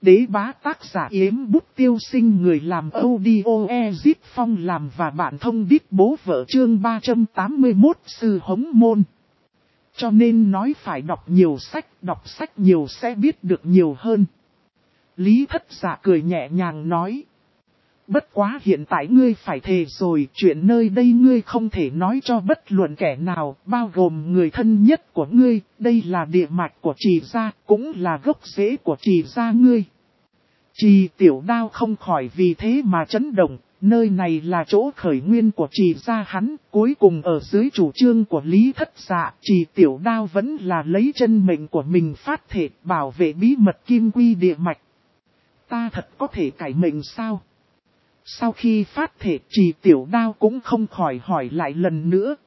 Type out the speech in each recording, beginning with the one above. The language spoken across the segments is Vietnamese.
Đế bá tác giả Yếm Bút Tiêu Sinh, người làm audio Ezip Phong làm và bạn thông đít bố vợ, chương 381 sư hống môn. Cho nên nói phải đọc sách nhiều sẽ biết được nhiều hơn. Lý Thất Dạ cười nhẹ nhàng nói. Bất quá hiện tại ngươi phải thề rồi, chuyện nơi đây ngươi không thể nói cho bất luận kẻ nào, bao gồm người thân nhất của ngươi, đây là địa mạch của Trì gia, cũng là gốc rễ của Trì gia ngươi. Trì Tiểu Đao không khỏi vì thế mà chấn động, nơi này là chỗ khởi nguyên của Trì gia hắn, cuối cùng ở dưới chủ trương của Lý Thất Dạ, Trì Tiểu Đao vẫn là lấy chân mệnh của mình phát thể bảo vệ bí mật kim quy địa mạch. Ta thật có thể cải mệnh sao? Sau khi phát thể, Trì Tiểu Đao cũng không khỏi hỏi lại lần nữa.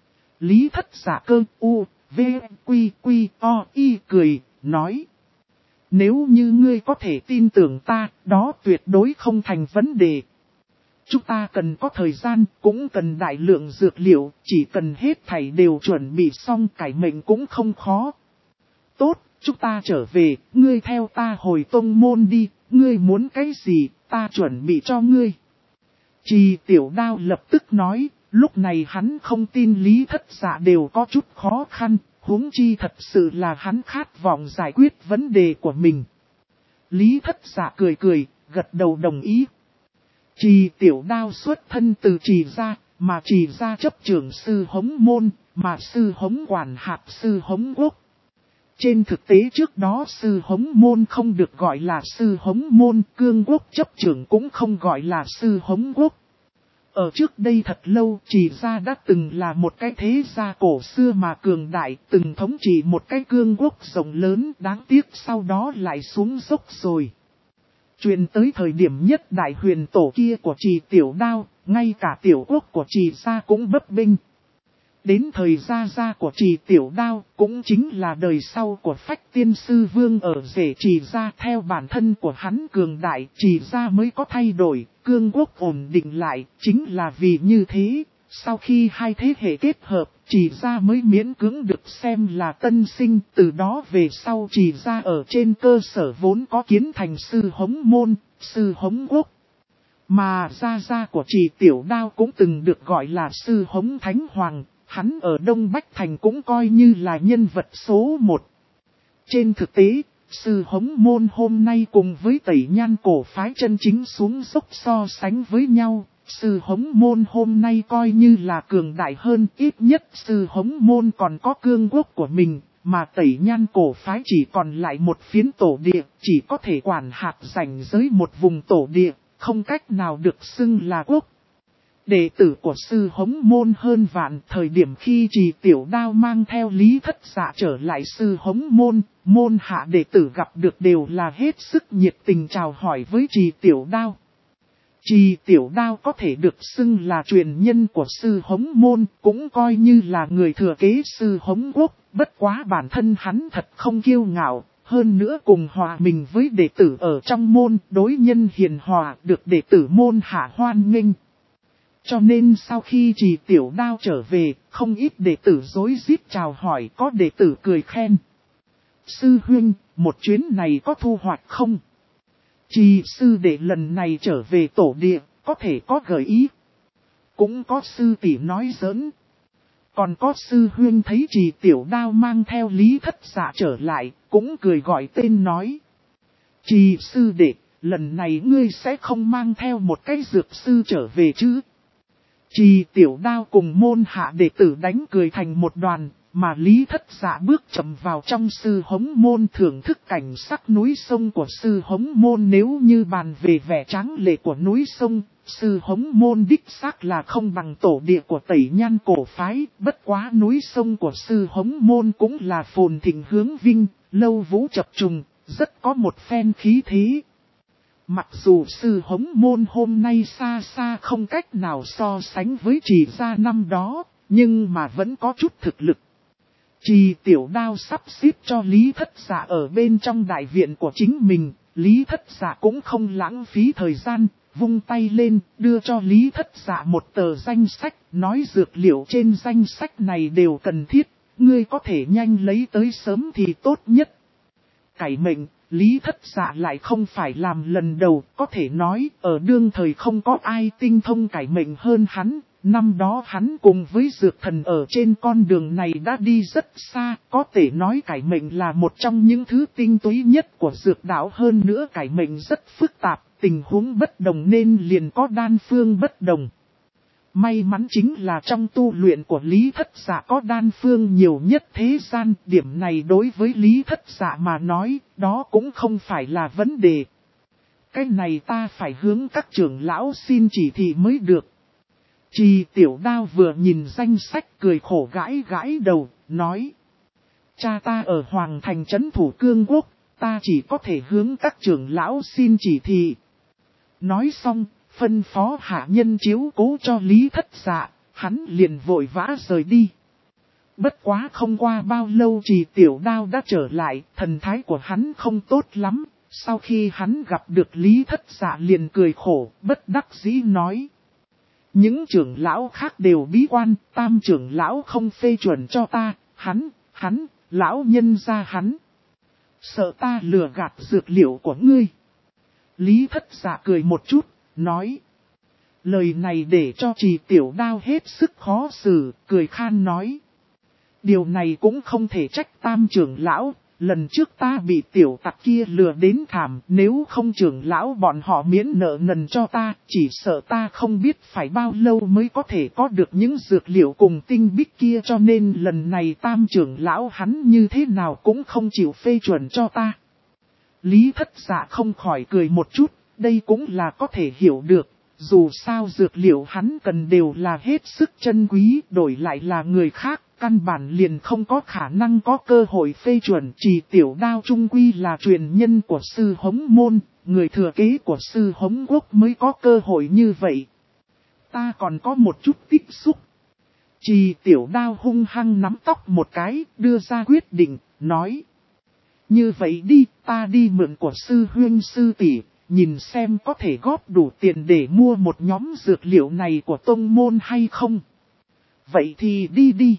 Lý Thất Dạ cơ u, v, quy, o, y cười, nói. Nếu như ngươi có thể tin tưởng ta, đó tuyệt đối không thành vấn đề. Chúng ta cần có thời gian, cũng cần đại lượng dược liệu, chỉ cần hết thảy đều chuẩn bị xong, cải mệnh cũng không khó. Tốt, chúng ta trở về, ngươi theo ta hồi tông môn đi, ngươi muốn cái gì, ta chuẩn bị cho ngươi. Trì Tiểu Đao lập tức nói, lúc này hắn không tin Lý Thất Dạ đều có chút khó khăn, huống chi thật sự là hắn khát vọng giải quyết vấn đề của mình. Lý Thất Dạ cười, gật đầu đồng ý. Trì Tiểu Đao xuất thân từ Trì gia, mà Trì gia chấp trưởng sư hống môn, mà sư hống quản hạt sư hống quốc. Trên thực tế trước đó sư hống môn không được gọi là sư hống môn, cương quốc chấp trưởng cũng không gọi là sư hống quốc. Ở trước đây thật lâu, Trì gia đã từng là một cái thế gia cổ xưa mà cường đại, từng thống trị một cái cương quốc rộng lớn, đáng tiếc sau đó lại xuống dốc rồi. Truyền tới thời điểm nhất đại huyền tổ kia của Trì Tiểu Đao, ngay cả tiểu quốc của Trì gia cũng bấp bênh. Đến thời gia của Trì Tiểu Đao, cũng chính là đời sau của Phách Tiên Sư Vương ở rể Trì gia, theo bản thân của hắn cường đại, Trì gia mới có thay đổi, cương quốc ổn định lại, chính là vì như thế, sau khi hai thế hệ kết hợp, Trì gia mới miễn cưỡng được xem là tân sinh, từ đó về sau Trì gia ở trên cơ sở vốn có kiến thành sư hống môn, sư hống quốc. Mà gia của Trì Tiểu Đao cũng từng được gọi là sư hống thánh hoàng. Hắn ở Đông Bách Thành cũng coi như là nhân vật số 1. Trên thực tế, sư hống môn hôm nay cùng với Tẩy Nhan cổ phái chân chính xuống dốc so sánh với nhau, sư hống môn hôm nay coi như là cường đại hơn, ít nhất sư hống môn còn có cương quốc của mình, mà Tẩy Nhan cổ phái chỉ còn lại một phiến tổ địa, chỉ có thể quản hạt rảnh giới một vùng tổ địa, không cách nào được xưng là quốc. Đệ tử của sư hống môn hơn vạn, thời điểm khi Trì Tiểu Đao mang theo Lý Thất Dạ trở lại sư hống môn hạ đệ tử gặp được đều là hết sức nhiệt tình chào hỏi với Trì Tiểu Đao. Trì Tiểu Đao có thể được xưng là truyền nhân của sư hống môn, cũng coi như là người thừa kế sư hống quốc, bất quá bản thân hắn thật không kiêu ngạo, hơn nữa cùng hòa mình với đệ tử ở trong môn, đối nhân hiền hòa, được đệ tử môn hạ hoan nghênh. Cho nên sau khi Trì Tiểu Đao trở về, không ít đệ tử rối rít chào hỏi, có đệ tử cười khen. Sư huynh, một chuyến này có thu hoạch không? Trì sư đệ lần này trở về tổ địa, có thể có gợi ý. Cũng có sư tỷ nói giỡn. Còn có sư huynh thấy Trì Tiểu Đao mang theo Lý Thất Dạ trở lại, cũng cười gọi tên nói. Trì sư đệ, lần này ngươi sẽ không mang theo một cái dược sư trở về chứ? Trì Tiểu Đao cùng môn hạ đệ tử đánh cười thành một đoàn, mà Lý Thất Dạ bước chậm vào trong sư hống môn thưởng thức cảnh sắc núi sông của sư hống môn. Nếu như bàn về vẻ tráng lệ của núi sông, sư hống môn đích xác là không bằng tổ địa của Tẩy Nhan cổ phái, bất quá núi sông của sư hống môn cũng là phồn thịnh hướng vinh, lâu vũ chập trùng, rất có một phen khí thế. Mặc dù sư hống môn hôm nay xa xa không cách nào so sánh với Trì gia năm đó, nhưng mà vẫn có chút thực lực. Trì Tiểu Đao sắp xếp cho Lý Thất Dạ ở bên trong đại viện của chính mình, Lý Thất Dạ cũng không lãng phí thời gian, vung tay lên, đưa cho Lý Thất Dạ một tờ danh sách, nói dược liệu trên danh sách này đều cần thiết, ngươi có thể nhanh lấy tới sớm thì tốt nhất. Cải mệnh, Lý Thất Dạ lại không phải làm lần đầu, có thể nói ở đương thời không có ai tinh thông cải mệnh hơn hắn. Năm đó hắn cùng với dược thần ở trên con đường này đã đi rất xa, có thể nói cải mệnh là một trong những thứ tinh túy nhất của dược đạo, hơn nữa cải mệnh rất phức tạp, tình huống bất đồng nên liền có đan phương bất đồng. May mắn chính là trong tu luyện của Lý Thất Dạ có đan phương nhiều nhất thế gian, điểm này đối với Lý Thất Dạ mà nói, đó cũng không phải là vấn đề. Cái này ta phải hướng các trưởng lão xin chỉ thị mới được. Trì Tiểu Đao vừa nhìn danh sách cười khổ gãi gãi đầu, nói. Cha ta ở Hoàng Thành trấn thủ cương quốc, ta chỉ có thể hướng các trưởng lão xin chỉ thị. Nói xong, phân phó hạ nhân chiếu cố cho Lý Thất Dạ, hắn liền vội vã rời đi. Bất quá không qua bao lâu Trì Tiểu Đao đã trở lại, thần thái của hắn không tốt lắm. Sau khi hắn gặp được Lý Thất Dạ liền cười khổ, bất đắc dĩ nói. Những trưởng lão khác đều bí quan, tam trưởng lão không phê chuẩn cho ta, hắn, lão nhân ra hắn. Sợ ta lừa gạt dược liệu của ngươi. Lý Thất Dạ cười một chút, nói. Lời này để cho Trì Tiểu Đao hết sức khó xử, cười khan nói. Điều này cũng không thể trách tam trưởng lão. Lần trước ta bị tiểu tặc kia lừa đến thảm, nếu không trưởng lão bọn họ miễn nợ nần cho ta, chỉ sợ ta không biết phải bao lâu mới có thể có được những dược liệu cùng tinh bích kia, cho nên lần này tam trưởng lão hắn như thế nào cũng không chịu phê chuẩn cho ta. Lý Thất Dạ không khỏi cười một chút, đây cũng là có thể hiểu được, dù sao dược liệu hắn cần đều là hết sức chân quý, đổi lại là người khác. Căn bản liền không có khả năng có cơ hội phê chuẩn. Trì Tiểu Đao trung quy là truyền nhân của sư Hống Môn, người thừa kế của sư Hống Quốc mới có cơ hội như vậy. Ta còn có một chút tích xúc. Trì Tiểu Đao hung hăng nắm tóc một cái, đưa ra quyết định, nói. Như vậy đi, ta đi mượn của sư huynh sư tỷ, nhìn xem có thể góp đủ tiền để mua một nhóm dược liệu này của tông môn hay không. Vậy thì đi đi.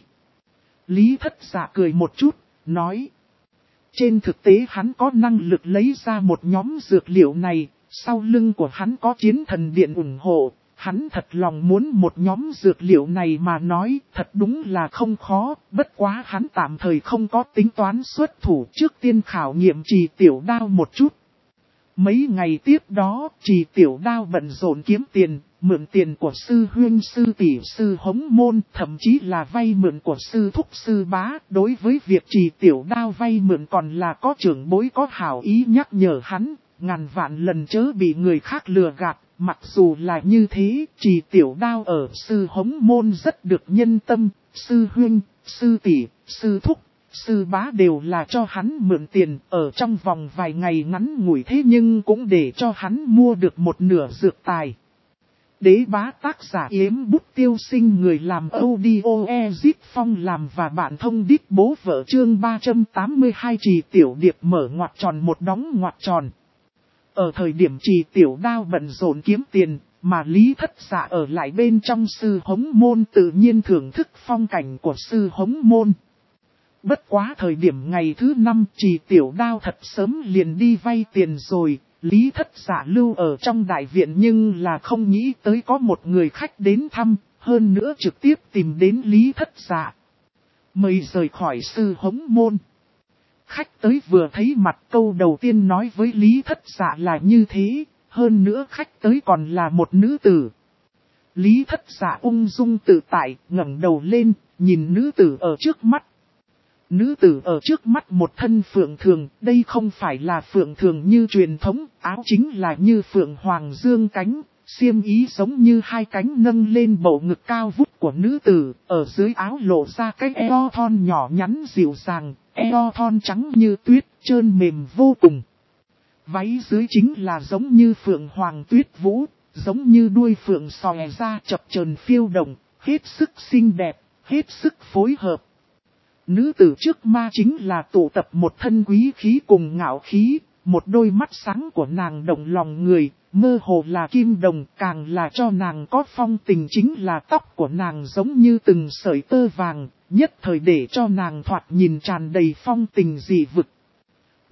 Lý Thất Dạ cười một chút, nói. Trên thực tế hắn có năng lực lấy ra một nhóm dược liệu này, sau lưng của hắn có chiến thần điện ủng hộ, hắn thật lòng muốn một nhóm dược liệu này mà nói, thật đúng là không khó, bất quá hắn tạm thời không có tính toán xuất thủ, trước tiên khảo nghiệm Trì Tiểu Đao một chút. Mấy ngày tiếp đó, Trì Tiểu Đao bận rộn kiếm tiền, mượn tiền của sư huynh sư tỷ sư Hống Môn, thậm chí là vay mượn của sư thúc sư bá. Đối với việc Trì Tiểu Đao vay mượn còn là có trưởng bối có hảo ý nhắc nhở hắn, ngàn vạn lần chớ bị người khác lừa gạt. Mặc dù là như thế, Trì Tiểu Đao ở sư Hống Môn rất được nhân tâm, sư huynh, sư tỷ, sư thúc. Sư bá đều là cho hắn mượn tiền, ở trong vòng vài ngày ngắn ngủi thế nhưng cũng để cho hắn mua được một nửa dược tài. Đế bá tác giả Yếm Bút Tiêu Sinh, người làm audio Ezit Phong làm và bạn thông đít bố vợ, chương 382. Trì Tiểu Điệp mở ngoặc tròn một đóng ngoặc tròn. Ở thời điểm Trì Tiểu Đao bận rộn kiếm tiền, mà Lý Thất Dạ ở lại bên trong sư Hống Môn tự nhiên thưởng thức phong cảnh của sư Hống Môn. Bất quá thời điểm ngày thứ 5 Trì Tiểu Đao thật sớm liền đi vay tiền rồi, Lý Thất Dạ lưu ở trong đại viện nhưng là không nghĩ tới có một người khách đến thăm, hơn nữa trực tiếp tìm đến Lý Thất Dạ. Mời rời khỏi sư Hống Môn. Khách tới vừa thấy mặt câu đầu tiên nói với Lý Thất Dạ là như thế, hơn nữa khách tới còn là một nữ tử. Lý Thất Dạ ung dung tự tại, ngẩng đầu lên, nhìn nữ tử ở trước mắt. Nữ tử ở trước mắt một thân phượng thường, đây không phải là phượng thường như truyền thống, áo chính là như phượng hoàng dương cánh, xiêm ý giống như hai cánh nâng lên bầu ngực cao vút của nữ tử, ở dưới áo lộ ra cái eo thon nhỏ nhắn dịu dàng, eo thon trắng như tuyết, trơn mềm vô cùng. Váy dưới chính là giống như phượng hoàng tuyết vũ, giống như đuôi phượng xòe ra chập chờn phiêu động, hết sức xinh đẹp, hết sức phối hợp. Nữ tử trước ma chính là tụ tập một thân quý khí cùng ngạo khí, một đôi mắt sáng của nàng động lòng người, mơ hồ là kim đồng, càng là cho nàng có phong tình chính là tóc của nàng giống như từng sợi tơ vàng, nhất thời để cho nàng thoạt nhìn tràn đầy phong tình dị vực.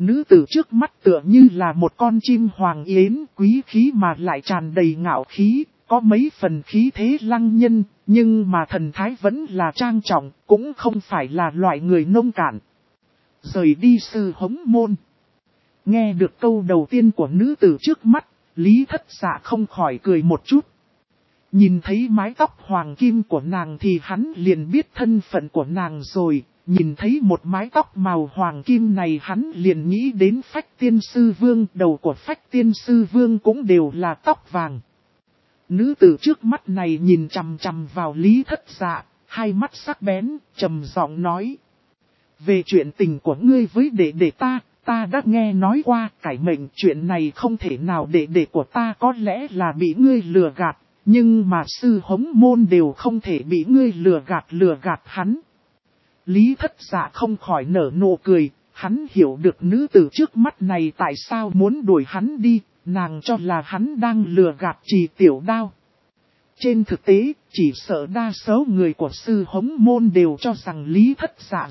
Nữ tử trước mắt tựa như là một con chim hoàng yến, quý khí mà lại tràn đầy ngạo khí, có mấy phần khí thế lăng nhân, nhưng mà thần thái vẫn là trang trọng, cũng không phải là loại người nông cạn. Rời đi sư hống môn. Nghe được câu đầu tiên của nữ tử trước mắt, Lý Thất Dạ không khỏi cười một chút. Nhìn thấy mái tóc hoàng kim của nàng thì hắn liền biết thân phận của nàng rồi. Nhìn thấy một mái tóc màu hoàng kim này hắn liền nghĩ đến Phách Tiên Sư Vương. Đầu của Phách Tiên Sư Vương cũng đều là tóc vàng. Nữ tử trước mắt này nhìn chằm chằm vào Lý Thất Dạ, hai mắt sắc bén, trầm giọng nói. Về chuyện tình của ngươi với đệ đệ ta đã nghe nói qua cải mệnh, chuyện này không thể nào đệ đệ của ta có lẽ là bị ngươi lừa gạt. Nhưng mà sư hống môn đều không thể bị ngươi lừa gạt hắn. Lý Thất Dạ không khỏi nở nụ cười, hắn hiểu được nữ tử trước mắt này tại sao muốn đuổi hắn đi, nàng cho là hắn đang lừa gạt Trì Tiểu Đao. Trên thực tế, chỉ sợ đa số người của sư hống môn đều cho rằng Lý Thất Dạ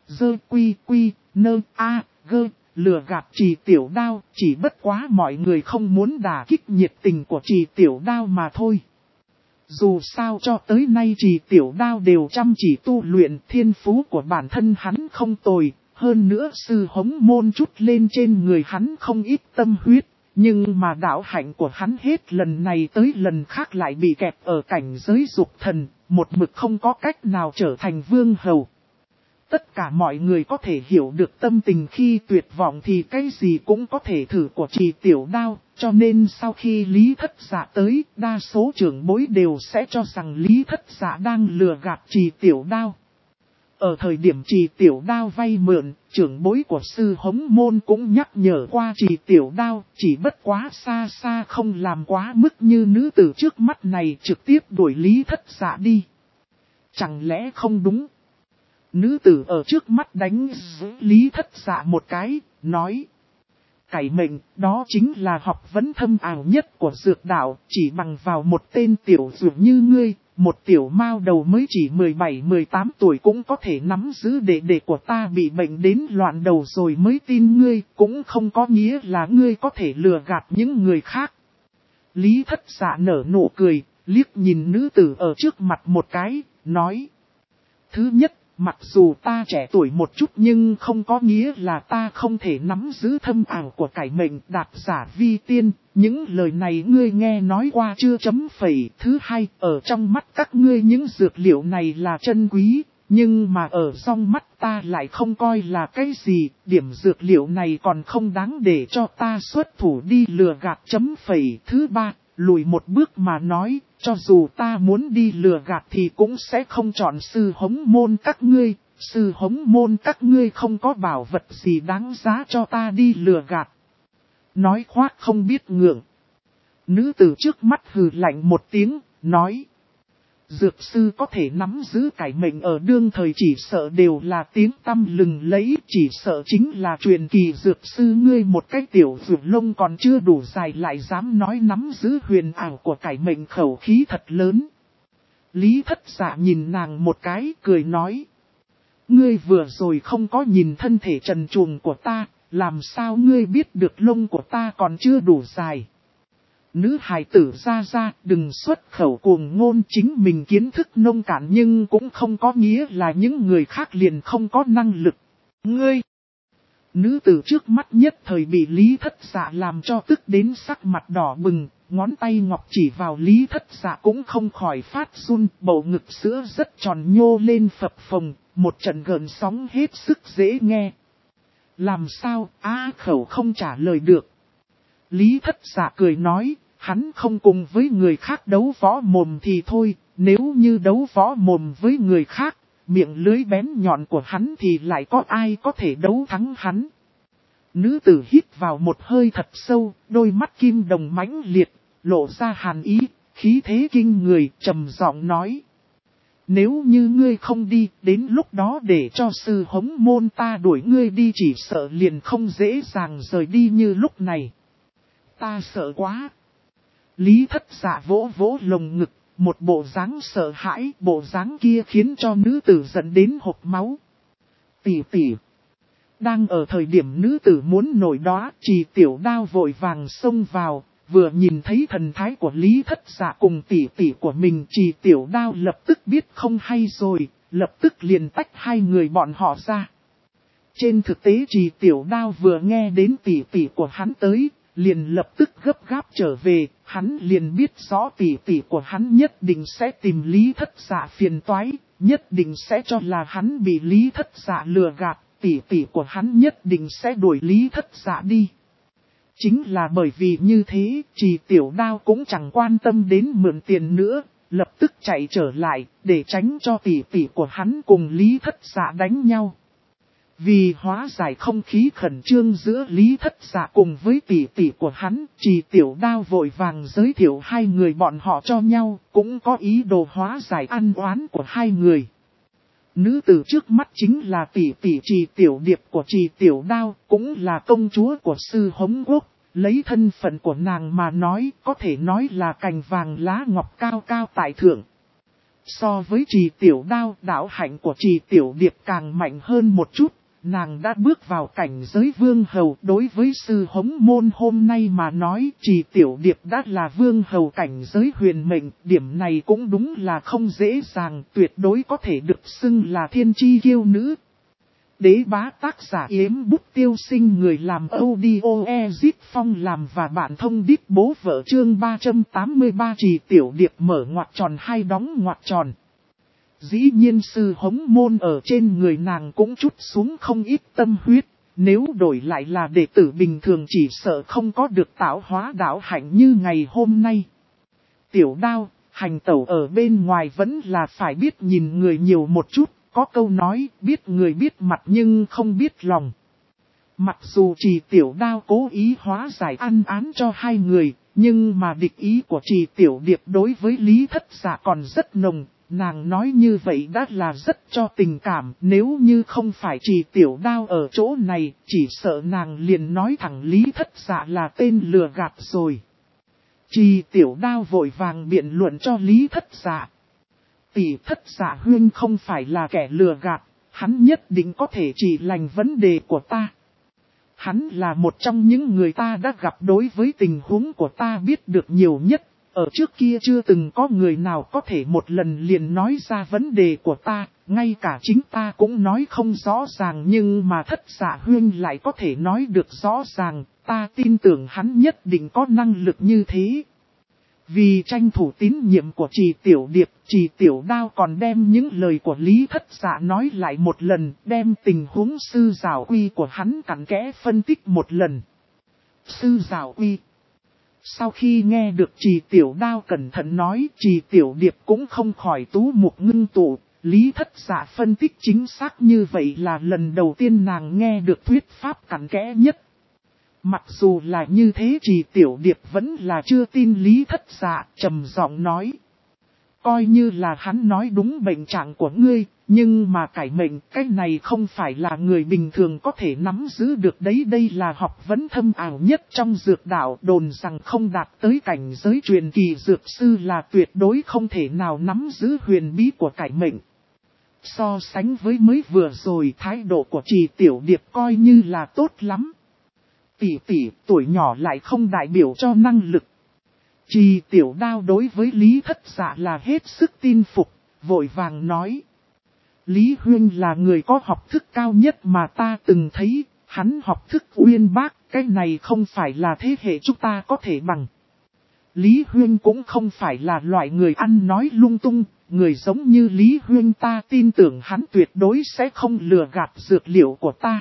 lừa gạt Trì Tiểu Đao, chỉ bất quá mọi người không muốn đả kích nhiệt tình của Trì Tiểu Đao mà thôi. Dù sao cho tới nay Trì Tiểu Đao đều chăm chỉ tu luyện, thiên phú của bản thân hắn không tồi, hơn nữa sư hống môn chút lên trên người hắn không ít tâm huyết, nhưng mà đạo hạnh của hắn hết lần này tới lần khác lại bị kẹp ở cảnh giới dục thần, một mực không có cách nào trở thành vương hầu. Tất cả mọi người có thể hiểu được tâm tình khi tuyệt vọng thì cái gì cũng có thể thử của Trì Tiểu Đao, cho nên sau khi Lý Thất Dạ tới, đa số trưởng bối đều sẽ cho rằng Lý Thất Dạ đang lừa gạt Trì Tiểu Đao. Ở thời điểm Trì Tiểu Đao vay mượn, trưởng bối của sư hống môn cũng nhắc nhở qua Trì Tiểu Đao, chỉ bất quá xa xa không làm quá mức như nữ tử trước mắt này trực tiếp đuổi Lý Thất Dạ đi. Chẳng lẽ không đúng? Nữ tử ở trước mắt đánh Lý Thất Dạ một cái, nói. Cải mệnh, đó chính là học vấn thâm ảo nhất của dược đạo, chỉ bằng vào một tên tiểu dược như ngươi, một tiểu mao đầu mới chỉ 17-18 tuổi cũng có thể nắm giữ đệ của ta bị bệnh đến loạn đầu rồi mới tin ngươi, cũng không có nghĩa là ngươi có thể lừa gạt những người khác. Lý Thất Dạ nở nụ cười, liếc nhìn nữ tử ở trước mặt một cái, nói. Thứ nhất, mặc dù ta trẻ tuổi một chút nhưng không có nghĩa là ta không thể nắm giữ thâm ảo của cải mệnh đạt giả vi tiên, những lời này ngươi nghe nói qua chưa chấm phẩy. Thứ hai, ở trong mắt các ngươi những dược liệu này là chân quý, nhưng mà ở trong mắt ta lại không coi là cái gì, điểm dược liệu này còn không đáng để cho ta xuất thủ đi lừa gạt chấm phẩy. Thứ ba, lùi một bước mà nói, cho dù ta muốn đi lừa gạt thì cũng sẽ không chọn sư hống môn các ngươi, sư hống môn các ngươi không có bảo vật gì đáng giá cho ta đi lừa gạt. Nói khoác không biết ngượng. Nữ tử trước mắt hừ lạnh một tiếng, nói. Dược sư có thể nắm giữ cải mệnh ở đương thời chỉ sợ đều là tiếng tăm lừng lẫy, chỉ sợ chính là truyền kỳ dược sư ngươi một cái tiểu dược lông còn chưa đủ dài lại dám nói nắm giữ huyền ảo của cải mệnh, khẩu khí thật lớn. Lý Thất Dạ nhìn nàng một cái cười nói. Ngươi vừa rồi không có nhìn thân thể trần truồng của ta, làm sao ngươi biết được lông của ta còn chưa đủ dài. Nữ hài tử ra đừng xuất khẩu cuồng ngôn, chính mình kiến thức nông cạn nhưng cũng không có nghĩa là những người khác liền không có năng lực. Ngươi! Nữ tử trước mắt nhất thời bị Lý Thất Dạ làm cho tức đến sắc mặt đỏ bừng, ngón tay ngọc chỉ vào Lý Thất Dạ cũng không khỏi phát run, bầu ngực sữa rất tròn nhô lên phập phồng, một trận gợn sóng hết sức dễ nghe. Làm sao, khẩu không trả lời được. Lý Thất Dạ cười nói, hắn không cùng với người khác đấu võ mồm thì thôi, nếu như đấu võ mồm với người khác, miệng lưới bén nhọn của hắn thì lại có ai có thể đấu thắng hắn. Nữ tử hít vào một hơi thật sâu, đôi mắt kim đồng mãnh liệt, lộ ra hàn ý, khí thế kinh người, trầm giọng nói. Nếu như ngươi không đi, đến lúc đó để cho sư hống môn ta đuổi ngươi đi chỉ sợ liền không dễ dàng rời đi như lúc này. Ta sợ quá. Lý Thất Dạ vỗ vỗ lồng ngực, một bộ dáng sợ hãi, bộ dáng kia khiến cho nữ tử giận đến hộc máu. Tỷ, Đang ở thời điểm nữ tử muốn nổi đóa, Trì Tiểu Đao vội vàng xông vào, vừa nhìn thấy thần thái của Lý Thất Dạ cùng tỷ tỷ của mình, Trì Tiểu Đao lập tức biết không hay rồi, lập tức liền tách hai người bọn họ ra. Trên thực tế Trì Tiểu Đao vừa nghe đến tỷ tỷ của hắn tới, liền lập tức gấp gáp trở về, hắn liền biết rõ tỷ tỷ của hắn nhất định sẽ tìm Lý Thất Dạ phiền toái, nhất định sẽ cho là hắn bị Lý Thất Dạ lừa gạt, tỷ tỷ của hắn nhất định sẽ đuổi Lý Thất Dạ đi. Chính là bởi vì như thế, Trì Tiểu Đao cũng chẳng quan tâm đến mượn tiền nữa, lập tức chạy trở lại, để tránh cho tỷ tỷ của hắn cùng Lý Thất Dạ đánh nhau. Vì hóa giải không khí khẩn trương giữa Lý Thất Dạ cùng với tỷ tỷ của hắn, Trì Tiểu Đao vội vàng giới thiệu hai người bọn họ cho nhau, cũng có ý đồ hóa giải ăn oán của hai người. Nữ tử trước mắt chính là tỷ tỷ Trì Tiểu Điệp của Trì Tiểu Đao, cũng là công chúa của Sư Hống Quốc. Lấy thân phận của nàng mà nói, có thể nói là cành vàng lá ngọc cao cao tại thượng. So với Trì Tiểu Đao, đạo hạnh của Trì Tiểu Điệp càng mạnh hơn một chút. Nàng đã bước vào cảnh giới vương hầu. Đối với Sư Hống Môn hôm nay mà nói, Trì Tiểu Điệp đã là vương hầu cảnh giới huyền mệnh. Điểm này cũng đúng là không dễ dàng, tuyệt đối có thể được xưng là thiên chi kiêu nữ. Đế bá tác giả Yếm Bút Tiêu Sinh, người làm audio Ezit Phong làm và bạn thông đít bố vợ, chương 383. Trì Tiểu Điệp mở ngoặc tròn hai đóng ngoặc tròn. Dĩ nhiên Sư Hống Môn ở trên người nàng cũng trút xuống không ít tâm huyết, nếu đổi lại là đệ tử bình thường chỉ sợ không có được tạo hóa đạo hạnh như ngày hôm nay. Tiểu Đao, hành tẩu ở bên ngoài vẫn là phải biết nhìn người nhiều một chút. Có câu nói, biết người biết mặt nhưng không biết lòng. Mặc dù Trì Tiểu Đao cố ý hóa giải ăn án cho hai người, nhưng mà địch ý của Trì Tiểu Điệp đối với Lý Thất Dạ còn rất nồng. Nàng nói như vậy đã là rất cho tình cảm, nếu như không phải Trì Tiểu Đao ở chỗ này, chỉ sợ nàng liền nói thẳng Lý Thất Dạ là tên lừa gạt rồi. Trì Tiểu Đao vội vàng biện luận cho Lý Thất Dạ. Tỷ Thất Dạ huynh không phải là kẻ lừa gạt, hắn nhất định có thể chỉ lành vấn đề của ta. Hắn là một trong những người ta đã gặp đối với tình huống của ta biết được nhiều nhất. Ở trước kia chưa từng có người nào có thể một lần liền nói ra vấn đề của ta, ngay cả chính ta cũng nói không rõ ràng, nhưng mà Thất Dạ huynh lại có thể nói được rõ ràng, ta tin tưởng hắn nhất định có năng lực như thế. Vì tranh thủ tín nhiệm của Trì Tiểu Điệp, Trì Tiểu Đao còn đem những lời của Lý Thất Dạ nói lại một lần, đem tình huống Sư Giảo Uy của hắn cặn kẽ phân tích một lần. Sư Giảo Uy. Sau khi nghe được Trì Tiểu Đao cẩn thận nói, Trì Tiểu Điệp cũng không khỏi tú mục ngưng tụ. Lý Thất Dạ phân tích chính xác như vậy là lần đầu tiên nàng nghe được thuyết pháp cặn kẽ nhất. Mặc dù là như thế, Trì Tiểu Điệp vẫn là chưa tin Lý Thất Dạ, trầm giọng nói. Coi như là hắn nói đúng bệnh trạng của ngươi, nhưng mà cải mệnh cái này không phải là người bình thường có thể nắm giữ được đấy. Đây là học vấn thâm ảo nhất trong dược đạo, đồn rằng không đạt tới cảnh giới truyền kỳ dược sư là tuyệt đối không thể nào nắm giữ huyền bí của cải mệnh. So sánh với mới vừa rồi, thái độ của Trì Tiểu Điệp coi như là tốt lắm. Tỷ, tuổi nhỏ lại không đại biểu cho năng lực. Trì Tiểu Đao đối với Lý Thất Dạ là hết sức tin phục, vội vàng nói. Lý huynh là người có học thức cao nhất mà ta từng thấy, hắn học thức uyên bác, cái này không phải là thế hệ chúng ta có thể bằng. Lý huynh cũng không phải là loại người ăn nói lung tung, người giống như Lý huynh ta tin tưởng hắn tuyệt đối sẽ không lừa gạt dược liệu của ta.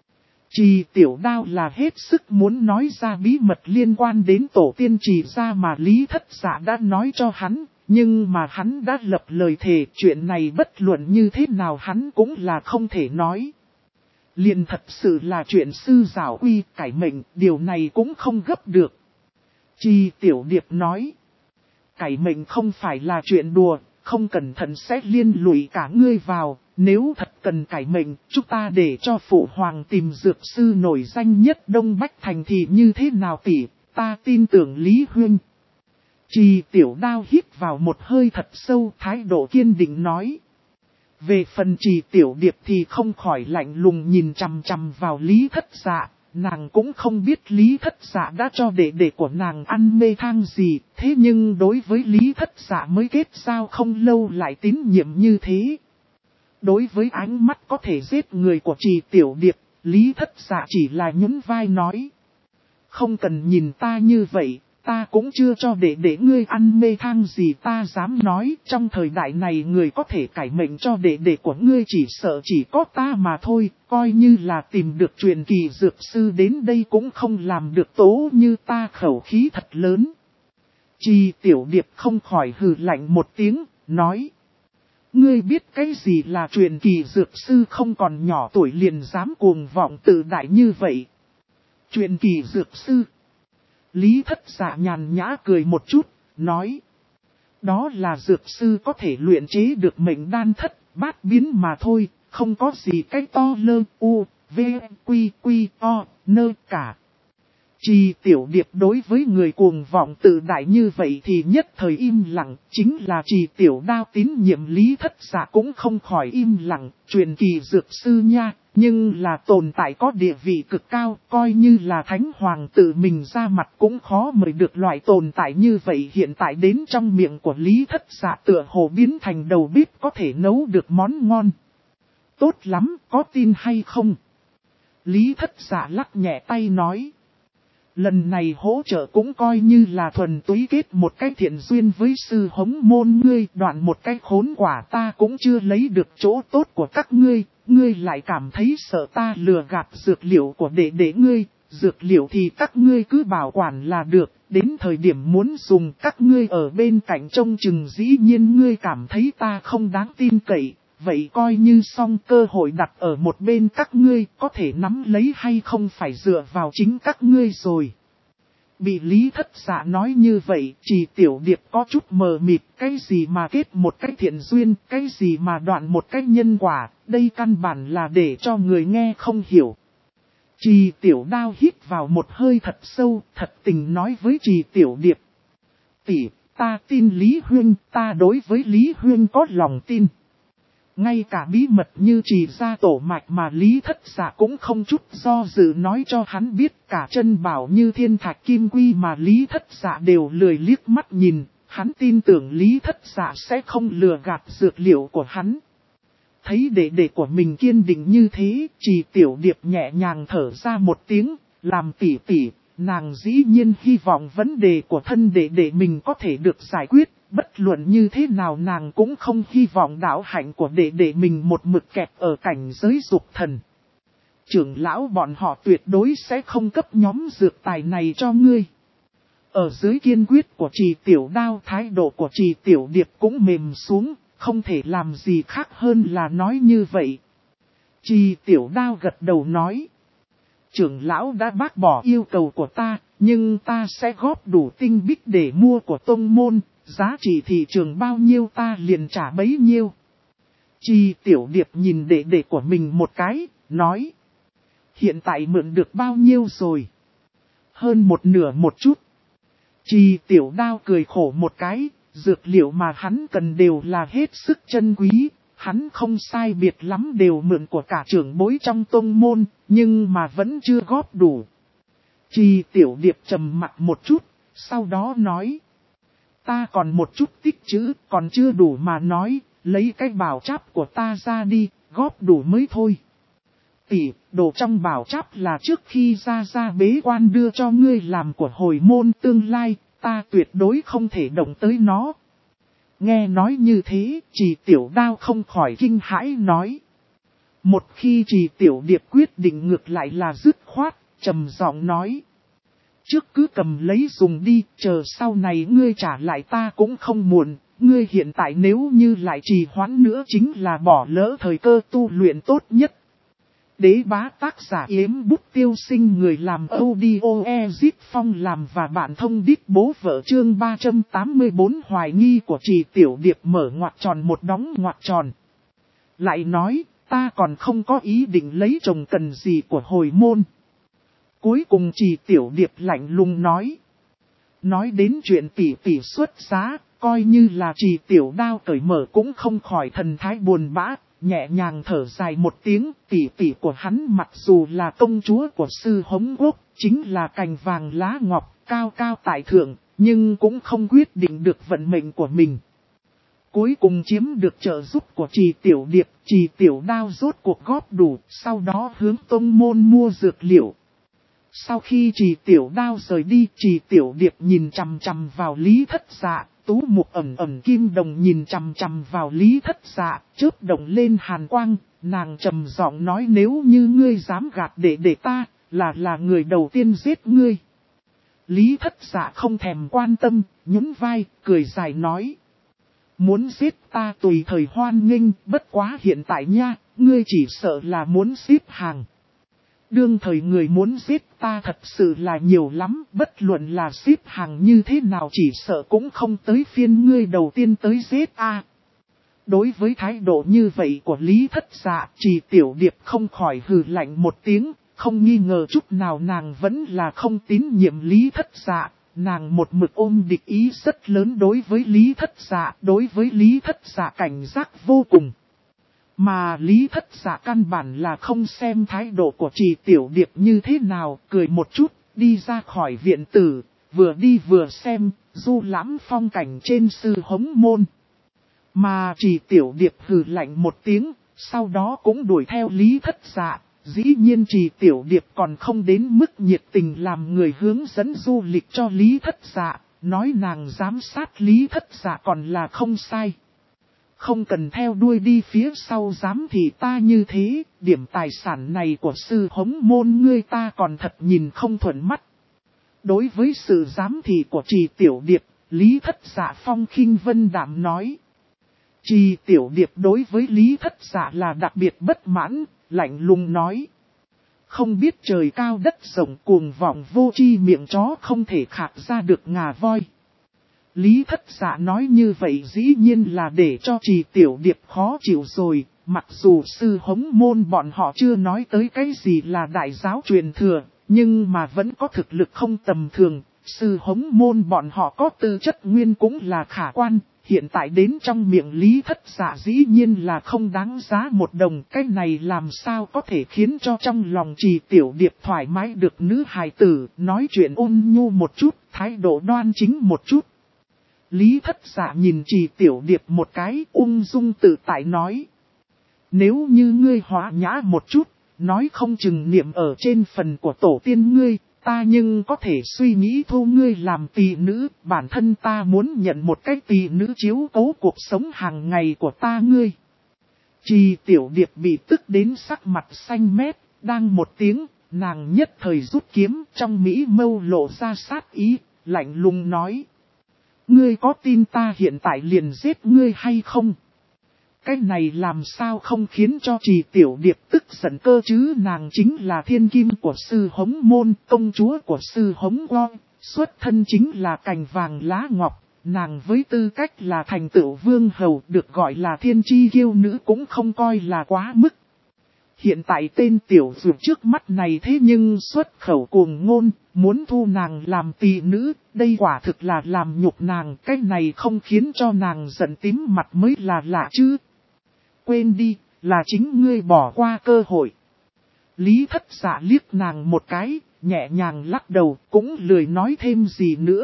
Trì Tiểu Đao là hết sức muốn nói ra bí mật liên quan đến tổ tiên Trì gia mà Lý Thất Dạ đã nói cho hắn, nhưng mà hắn đã lập lời thề chuyện này bất luận như thế nào hắn cũng là không thể nói. Liền thật sự là chuyện Sư Giảo Uy cải mệnh, điều này cũng không gấp được. Trì Tiểu Điệp nói, cải mệnh không phải là chuyện đùa, không cẩn thận sẽ liên lụy cả ngươi vào. Nếu thật cần cải mệnh, chúng ta để cho phụ hoàng tìm dược sư nổi danh nhất Đông Bách Thành thì như thế nào tỷ, ta tin tưởng Lý huynh. Trì Tiểu Đao hít vào một hơi thật sâu, thái độ kiên định nói. Về phần Trì Tiểu Điệp thì không khỏi lạnh lùng nhìn chằm chằm vào Lý Thất Dạ. Nàng cũng không biết Lý Thất Dạ đã cho đệ đệ của nàng ăn mê thang gì, thế nhưng đối với Lý Thất Dạ mới kết giao không lâu lại tín nhiệm như thế. Đối với ánh mắt có thể giết người của Trì Tiểu Điệp, Lý Thất Dạ chỉ là nhún vai nói. Không cần nhìn ta như vậy, ta cũng chưa cho đệ ngươi ăn mê thang gì, ta dám nói trong thời đại này người có thể cải mệnh cho đệ của ngươi chỉ sợ chỉ có ta mà thôi, coi như là tìm được truyền kỳ dược sư đến đây cũng không làm được tố như ta, khẩu khí thật lớn. Trì Tiểu Điệp không khỏi hừ lạnh một tiếng, nói. Ngươi biết cái gì là truyền kỳ dược sư, không còn nhỏ tuổi liền dám cuồng vọng tự đại như vậy. Truyền kỳ dược sư. Lý Thất Dạ nhàn nhã cười một chút, nói. Đó là dược sư có thể luyện chế được mệnh đan thất, bát biến mà thôi, không có gì cái to lơ, u, v, quy, quy, o, nơ cả. Trì Tiểu Điệp đối với người cuồng vọng tự đại như vậy thì nhất thời im lặng, chính là Trì Tiểu Đao tín nhiệm Lý Thất Dạ cũng không khỏi im lặng, truyền kỳ dược sư nha, nhưng là tồn tại có địa vị cực cao, coi như là Thánh Hoàng tự mình ra mặt cũng khó mời được loại tồn tại như vậy. Hiện tại đến trong miệng của Lý Thất Dạ tựa hồ biến thành đầu bếp có thể nấu được món ngon. Tốt lắm, có tin hay không? Lý Thất Dạ lắc nhẹ tay nói. Lần này hỗ trợ cũng coi như là thuần túy kết một cái thiện duyên với sư hống môn ngươi, đoạn một cái khốn quả ta cũng chưa lấy được chỗ tốt của các ngươi, ngươi lại cảm thấy sợ ta lừa gạt dược liệu của đệ ngươi, dược liệu thì các ngươi cứ bảo quản là được, đến thời điểm muốn dùng các ngươi ở bên cạnh trông chừng, dĩ nhiên ngươi cảm thấy ta không đáng tin cậy. Vậy coi như xong, cơ hội đặt ở một bên các ngươi, có thể nắm lấy hay không phải dựa vào chính các ngươi rồi. Bị Lý Thất Dạ nói như vậy, Trì Tiểu Điệp có chút mờ mịt, cái gì mà kết một cách thiện duyên, cái gì mà đoạn một cách nhân quả, đây căn bản là để cho người nghe không hiểu. Trì Tiểu Đao hít vào một hơi thật sâu, thật tình nói với Trì Tiểu Điệp. Tỷ, ta tin Lý Huyên, ta đối với Lý Huyên có lòng tin. Ngay cả bí mật như Trì gia tổ mạch mà Lý Thất Dạ cũng không chút do dự nói cho hắn biết, cả chân bảo như thiên thạch kim quy mà Lý Thất Dạ đều lười liếc mắt nhìn, hắn tin tưởng Lý Thất Dạ sẽ không lừa gạt dược liệu của hắn. Thấy đệ của mình kiên định như thế, Trì Tiểu Điệp nhẹ nhàng thở ra một tiếng, làm tỉ, nàng dĩ nhiên hy vọng vấn đề của thân đệ mình có thể được giải quyết. Bất luận như thế nào nàng cũng không hy vọng đạo hạnh của đệ mình một mực kẹt ở cảnh giới dục thần. Trưởng lão bọn họ tuyệt đối sẽ không cấp nhóm dược tài này cho ngươi. Ở dưới kiên quyết của Trì Tiểu Đao, thái độ của Trì Tiểu Điệp cũng mềm xuống, không thể làm gì khác hơn là nói như vậy. Trì Tiểu Đao gật đầu nói. Trưởng lão đã bác bỏ yêu cầu của ta, nhưng ta sẽ góp đủ tinh bích để mua của tông môn. Giá trị thị trường bao nhiêu ta liền trả bấy nhiêu. Trì Tiểu Điệp nhìn đệ của mình một cái, nói. Hiện tại mượn được bao nhiêu rồi? Hơn một nửa một chút. Trì Tiểu Đao cười khổ một cái, dược liệu mà hắn cần đều là hết sức chân quý. Hắn không sai biệt lắm đều mượn của cả trưởng bối trong tông môn, nhưng mà vẫn chưa góp đủ. Trì Tiểu Điệp trầm mặt một chút, sau đó nói. Ta còn một chút tích chữ, còn chưa đủ mà nói, lấy cái bảo tráp của ta ra đi, góp đủ mới thôi. Tỷ, đồ trong bảo tráp là trước khi ra bế quan đưa cho ngươi làm của hồi môn tương lai, ta tuyệt đối không thể động tới nó. Nghe nói như thế, Trì Tiểu Đao không khỏi kinh hãi nói. Một khi Trì Tiểu Điệp quyết định ngược lại là dứt khoát, trầm giọng nói. Trước cứ cầm lấy dùng đi, chờ sau này ngươi trả lại ta cũng không muộn, ngươi hiện tại nếu như lại trì hoãn nữa chính là bỏ lỡ thời cơ tu luyện tốt nhất. Đế bá tác giả Yếm Bút Tiêu Sinh, người làm audio Ezit Phong làm và bạn thông đít bố vợ, chương 384 hoài nghi của Trì Tiểu Điệp mở ngoặc tròn một đóng ngoặc tròn. Lại nói, ta còn không có ý định lấy chồng cần gì của hồi môn. Cuối cùng Trì Tiểu Điệp lạnh lùng nói. Nói đến chuyện tỷ xuất giá, coi như là Trì Tiểu Đao cởi mở cũng không khỏi thần thái buồn bã. nhẹ nhàng thở dài một tiếng, tỷ tỷ của hắn mặc dù là công chúa của sư hống quốc, chính là cành vàng lá ngọc, cao cao tại thượng, nhưng cũng không quyết định được vận mệnh của mình. Cuối cùng chiếm được trợ giúp của Trì Tiểu Điệp, Trì Tiểu Đao rốt cuộc góp đủ, sau đó hướng tông môn mua dược liệu. Sau khi Trì Tiểu Đao rời đi, Trì Tiểu Điệp nhìn chằm chằm vào Lý Thất Dạ, tú mục ẩn ẩn kim đồng nhìn chằm chằm vào Lý Thất Dạ, chớp động lên hàn quang, nàng trầm giọng nói nếu như ngươi dám gạt để ta, là người đầu tiên giết ngươi. Lý Thất Dạ không thèm quan tâm, nhún vai, cười dài nói. Muốn giết ta tùy thời hoan nghênh, bất quá hiện tại nha, ngươi chỉ sợ là muốn xếp hàng. Đương thời người muốn giết ta thật sự là nhiều lắm, bất luận là xếp hàng như thế nào chỉ sợ cũng không tới phiên ngươi đầu tiên tới giết a. Đối với thái độ như vậy của Lý Thất Dạ, Trì Tiểu Điệp không khỏi hừ lạnh một tiếng, không nghi ngờ chút nào nàng vẫn là không tín nhiệm Lý Thất Dạ. Nàng một mực ôm địch ý rất lớn đối với Lý Thất Dạ, đối với Lý Thất Dạ cảnh giác vô cùng. Mà Lý Thất Dạ căn bản là không xem thái độ của Trì Tiểu Điệp như thế nào, cười một chút, đi ra khỏi viện tử, vừa đi vừa xem, du lãm phong cảnh trên sư hống môn. Mà Trì Tiểu Điệp hừ lạnh một tiếng, sau đó cũng đuổi theo Lý Thất Dạ. Dĩ nhiên Trì Tiểu Điệp còn không đến mức nhiệt tình làm người hướng dẫn du lịch cho Lý Thất Dạ, nói nàng giám sát Lý Thất Dạ còn là không sai. Không cần theo đuôi đi phía sau dám thì ta như thế, điểm tài sản này của sư hống môn ngươi ta còn thật nhìn không thuận mắt. Đối với sự giám thị của Trì Tiểu Điệp, Lý Thất Dạ phong khinh vân đạm nói. Trì Tiểu Điệp đối với Lý Thất Dạ là đặc biệt bất mãn, lạnh lùng nói. Không biết trời cao đất rộng cuồng vọng vô tri miệng chó không thể khạc ra được ngà voi. Lý Thất Dạ nói như vậy dĩ nhiên là để cho Trì Tiểu Điệp khó chịu rồi, mặc dù sư hống môn bọn họ chưa nói tới cái gì là đại giáo truyền thừa, nhưng mà vẫn có thực lực không tầm thường, sư hống môn bọn họ có tư chất nguyên cũng là khả quan. Hiện tại đến trong miệng Lý Thất Dạ dĩ nhiên là không đáng giá một đồng. Cái này làm sao có thể khiến cho trong lòng Trì Tiểu Điệp thoải mái được nữ hài tử, nói chuyện ôn nhu một chút, thái độ đoan chính một chút. Lý Thất Dạ nhìn Trì Tiểu Điệp một cái ung dung tự tại nói. Nếu như ngươi hóa nhã một chút, nói không chừng niệm ở trên phần của tổ tiên ngươi. Ta nhưng có thể suy nghĩ thu ngươi làm tỳ nữ, bản thân ta muốn nhận một cái tỳ nữ chiếu cố cuộc sống hàng ngày của ta ngươi. Trì Tiểu Điệp bị tức đến sắc mặt xanh mét, đang một tiếng, nàng nhất thời rút kiếm trong mỹ mâu lộ ra sát ý, lạnh lùng nói. Ngươi có tin ta hiện tại liền giết ngươi hay không? Cái này làm sao không khiến cho Trì Tiểu Điệp tức giận cơ chứ, nàng chính là thiên kim của sư hống môn, công chúa của sư hống Goi, xuất thân chính là cành vàng lá ngọc, nàng với tư cách là thành tựu vương hầu được gọi là thiên chi kiêu nữ cũng không coi là quá mức. Hiện tại tên tiểu dược trước mắt này thế nhưng xuất khẩu cuồng ngôn, muốn thu nàng làm tỳ nữ, đây quả thực là làm nhục nàng, cái này không khiến cho nàng giận tím mặt mới là lạ chứ. Quên đi, là chính ngươi bỏ qua cơ hội. Lý Thất Dạ liếc nàng một cái, nhẹ nhàng lắc đầu, cũng lười nói thêm gì nữa.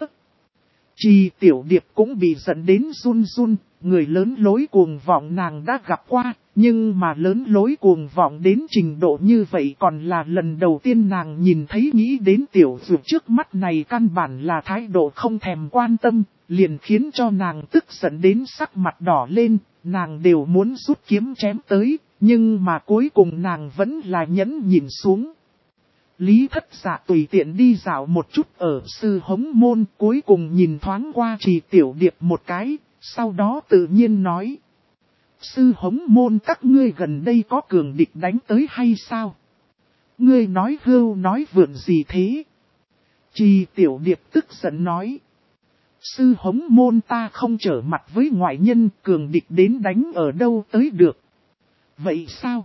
Trì Tiểu Điệp cũng bị giận đến run run, người lớn lối cuồng vọng nàng đã gặp qua, nhưng mà lớn lối cuồng vọng đến trình độ như vậy còn là lần đầu tiên nàng nhìn thấy, nghĩ đến tiểu dược trước mắt này căn bản là thái độ không thèm quan tâm, liền khiến cho nàng tức giận đến sắc mặt đỏ lên, nàng đều muốn rút kiếm chém tới, nhưng mà cuối cùng nàng vẫn là nhẫn nhìn xuống. Lý Thất Dạ tùy tiện đi dạo một chút ở sư hống môn, cuối cùng nhìn thoáng qua Trì Tiểu Điệp một cái, sau đó tự nhiên nói. Sư hống môn các ngươi gần đây có cường địch đánh tới hay sao? Ngươi nói hưu nói vượn gì thế? Trì Tiểu Điệp tức giận nói. Sư hống môn ta không trở mặt với ngoại nhân, cường địch đến đánh ở đâu tới được. Vậy sao?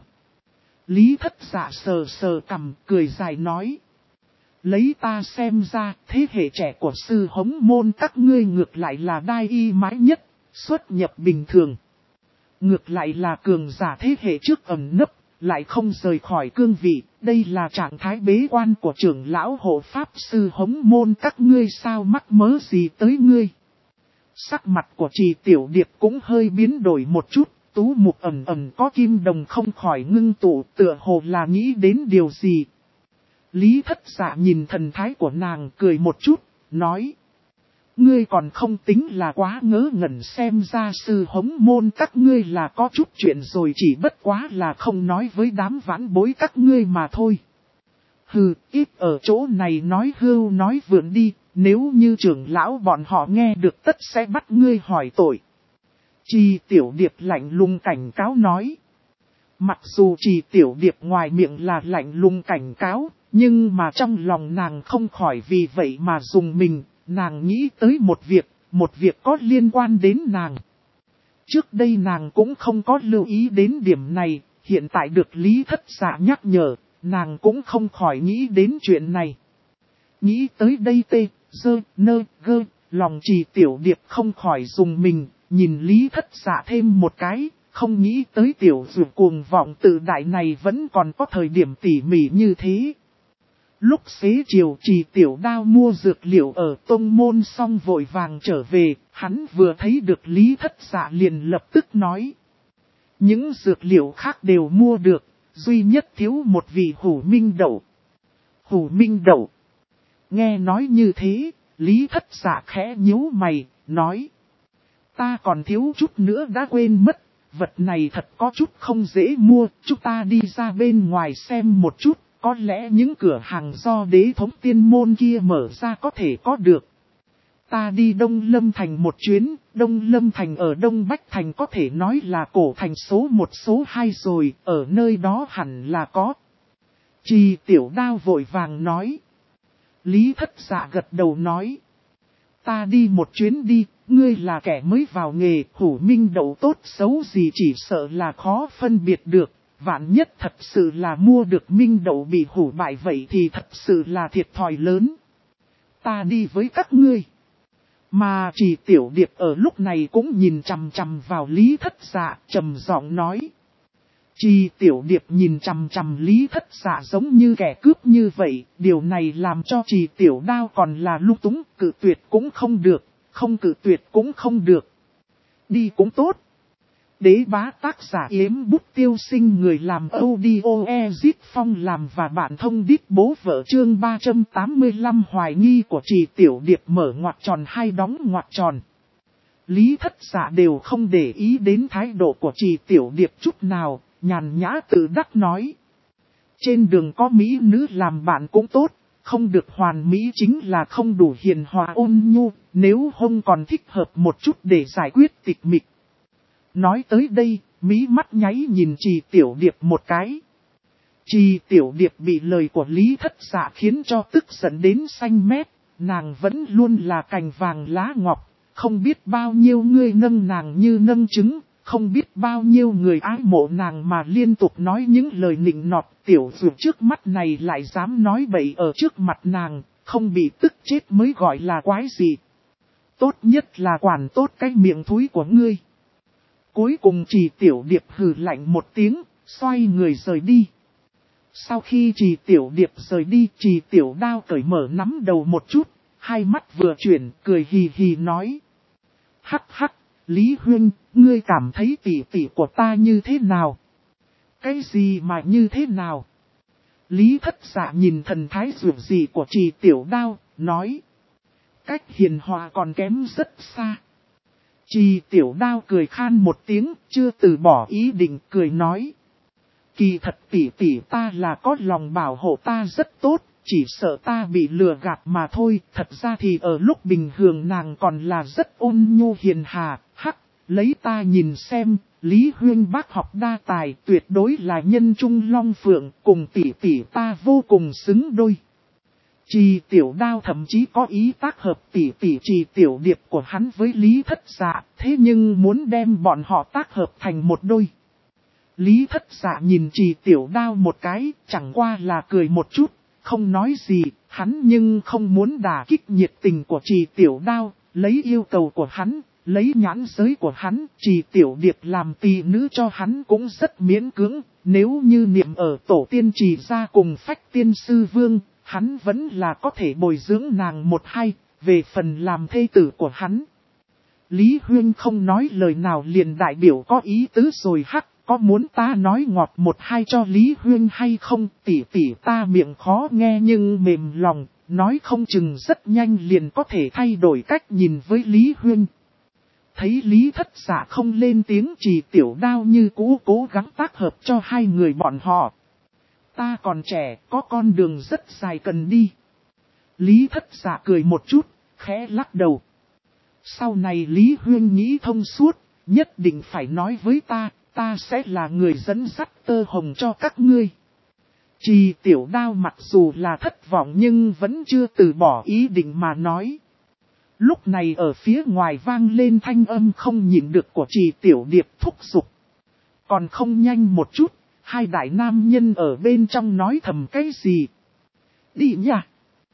Lý Thất Dạ sờ sờ cằm, cười dài nói. Lấy ta xem ra, thế hệ trẻ của sư hống môn các ngươi ngược lại là đai y mái nhất, xuất nhập bình thường. ngược lại là cường giả thế hệ trước ẩn nấp, lại không rời khỏi cương vị, đây là trạng thái bế quan của trưởng lão hộ pháp sư Hống Môn, các ngươi sao mắc mớ gì tới ngươi. Sắc mặt của Trì Tiểu Điệp cũng hơi biến đổi một chút, tú mục ẩn ẩn có kim đồng không khỏi ngưng tụ, tựa hồ là nghĩ đến điều gì. Lý Thất Dạ nhìn thần thái của nàng cười một chút, nói. Ngươi còn không tính là quá ngớ ngẩn, xem ra sư Hống Môn các ngươi là có chút chuyện rồi, chỉ bất quá là không nói với đám vãn bối các ngươi mà thôi. Hừ, ít ở chỗ này nói hưu nói vượn đi, nếu như trưởng lão bọn họ nghe được tất sẽ bắt ngươi hỏi tội. Trì Tiểu Điệp lạnh lùng cảnh cáo nói. Mặc dù Trì Tiểu Điệp ngoài miệng là lạnh lùng cảnh cáo, nhưng mà trong lòng nàng không khỏi vì vậy mà dùng mình. Nàng nghĩ tới một việc có liên quan đến nàng. Trước đây nàng cũng không có lưu ý đến điểm này, hiện tại được Lý Thất Dạ nhắc nhở, nàng cũng không khỏi nghĩ đến chuyện này. Nghĩ tới đây lòng Trì Tiểu Điệp không khỏi dùng mình, nhìn Lý Thất Dạ thêm một cái, không nghĩ tới tiểu dụ cuồng vọng tự đại này vẫn còn có thời điểm tỉ mỉ như thế. Lúc xế chiều Trì Tiểu Đao mua dược liệu ở tông môn xong vội vàng trở về, hắn vừa thấy được Lý Thất Dạ liền lập tức nói. Những dược liệu khác đều mua được, duy nhất thiếu một vị hủ minh đậu. Hủ minh đậu. Nghe nói như thế, Lý Thất Dạ khẽ nhíu mày, nói. Ta còn thiếu chút nữa đã quên mất, vật này thật có chút không dễ mua, chúng ta đi ra bên ngoài xem một chút. Có lẽ những cửa hàng do đế thống tiên môn kia mở ra có thể có được. Ta đi Đông Lâm Thành một chuyến, Đông Lâm Thành ở Đông Bách Thành có thể nói là cổ thành số 1 số 2 rồi, ở nơi đó hẳn là có. Trì Tiểu Đao vội vàng nói. Lý Thất Dạ gật đầu nói. Ta đi một chuyến đi, ngươi là kẻ mới vào nghề, hủ minh đậu tốt xấu gì chỉ sợ là khó phân biệt được. Vạn nhất thật sự là mua được minh đậu bị hủ bại vậy thì thật sự là thiệt thòi lớn. Ta đi với các ngươi. Mà Trì Tiểu Điệp ở lúc này cũng nhìn chằm chằm vào Lý Thất Dạ, trầm giọng nói. Trì Tiểu Điệp nhìn chằm chằm Lý Thất Dạ giống như kẻ cướp như vậy, điều này làm cho Trì Tiểu Đao còn là lung túng, cự tuyệt cũng không được, không cự tuyệt cũng không được. Đi cũng tốt. Đế bá tác giả Yếm Bút Tiêu Sinh, người làm audio Ezit Phong làm và bạn thông đít bố vợ, chương 385 hoài nghi của Trì Tiểu Điệp mở ngoặc tròn hay đóng ngoặc tròn. Lý Thất Dạ đều không để ý đến thái độ của Trì Tiểu Điệp chút nào, nhàn nhã tự đắc nói. Trên đường có mỹ nữ làm bạn cũng tốt, không được hoàn mỹ chính là không đủ hiền hòa ôn nhu, nếu không còn thích hợp một chút để giải quyết tịch mịch. Nói tới đây, mí mắt nháy nhìn Trì Tiểu Điệp một cái. Trì Tiểu Điệp bị lời của Lý Thất Dạ khiến cho tức giận đến xanh mét, nàng vẫn luôn là cành vàng lá ngọc, không biết bao nhiêu người nâng nàng như nâng trứng, không biết bao nhiêu người ái mộ nàng mà liên tục nói những lời nịnh nọt, tiểu dụ trước mắt này lại dám nói bậy ở trước mặt nàng, không bị tức chết mới gọi là quái gì. Tốt nhất là quản tốt cái miệng thúi của ngươi. Cuối cùng Trì Tiểu Điệp hừ lạnh một tiếng, xoay người rời đi. Sau khi Trì Tiểu Điệp rời đi, Trì Tiểu Đao cởi mở nắm đầu một chút, hai mắt vừa chuyển, cười hì hì nói. Hắc hắc, Lý Huynh, ngươi cảm thấy tỷ tỷ của ta như thế nào? Cái gì mà như thế nào? Lý Thất Dạ nhìn thần thái dịu dị của Trì Tiểu Đao, nói. Cách hiền hòa còn kém rất xa. Trì Tiểu Đao cười khan một tiếng, chưa từ bỏ ý định, cười nói. Kỳ thật tỷ tỷ ta là có lòng bảo hộ ta rất tốt, chỉ sợ ta bị lừa gạt mà thôi. Thật ra thì ở lúc bình thường nàng còn là rất ôn nhu hiền hà. Hắc, lấy ta nhìn xem, Lý Huyên bác học đa tài, tuyệt đối là nhân trung long phượng, cùng tỷ tỷ ta vô cùng xứng đôi. Trì Tiểu Đao thậm chí có ý tác hợp tỷ tỷ Trì Tiểu Điệp của hắn với Lý Thất Dạ, thế nhưng muốn đem bọn họ tác hợp thành một đôi. Lý Thất Dạ nhìn Trì Tiểu Đao một cái, chẳng qua là cười một chút, không nói gì, hắn nhưng không muốn đả kích nhiệt tình của Trì Tiểu Đao, lấy yêu cầu của hắn, lấy nhãn giới của hắn, Trì Tiểu Điệp làm tỳ nữ cho hắn cũng rất miễn cưỡng, nếu như niệm ở tổ tiên Trì gia cùng Phách Tiên Sư Vương, hắn vẫn là có thể bồi dưỡng nàng một hai, về phần làm thê tử của hắn. Lý Huyên không nói lời nào liền đại biểu có ý tứ rồi hắc, có muốn ta nói ngọt một hai cho Lý Huyên hay không? Tỷ tỷ ta miệng khó nghe nhưng mềm lòng, nói không chừng rất nhanh liền có thể thay đổi cách nhìn với Lý Huyên. Thấy Lý Thất Dạ không lên tiếng, Trì Tiểu Đao như cũ cố gắng tác hợp cho hai người bọn họ. Ta còn trẻ, có con đường rất dài cần đi. Lý Thất Dạ cười một chút, khẽ lắc đầu. Sau này Lý Huyên nghĩ thông suốt, nhất định phải nói với ta sẽ là người dẫn dắt tơ hồng cho các ngươi. Trì Tiểu Đao mặc dù là thất vọng nhưng vẫn chưa từ bỏ ý định mà nói. Lúc này ở phía ngoài vang lên thanh âm không nhịn được của Trì Tiểu Điệp thúc giục. Còn không nhanh một chút, hai đại nam nhân ở bên trong nói thầm cái gì? Đi nha!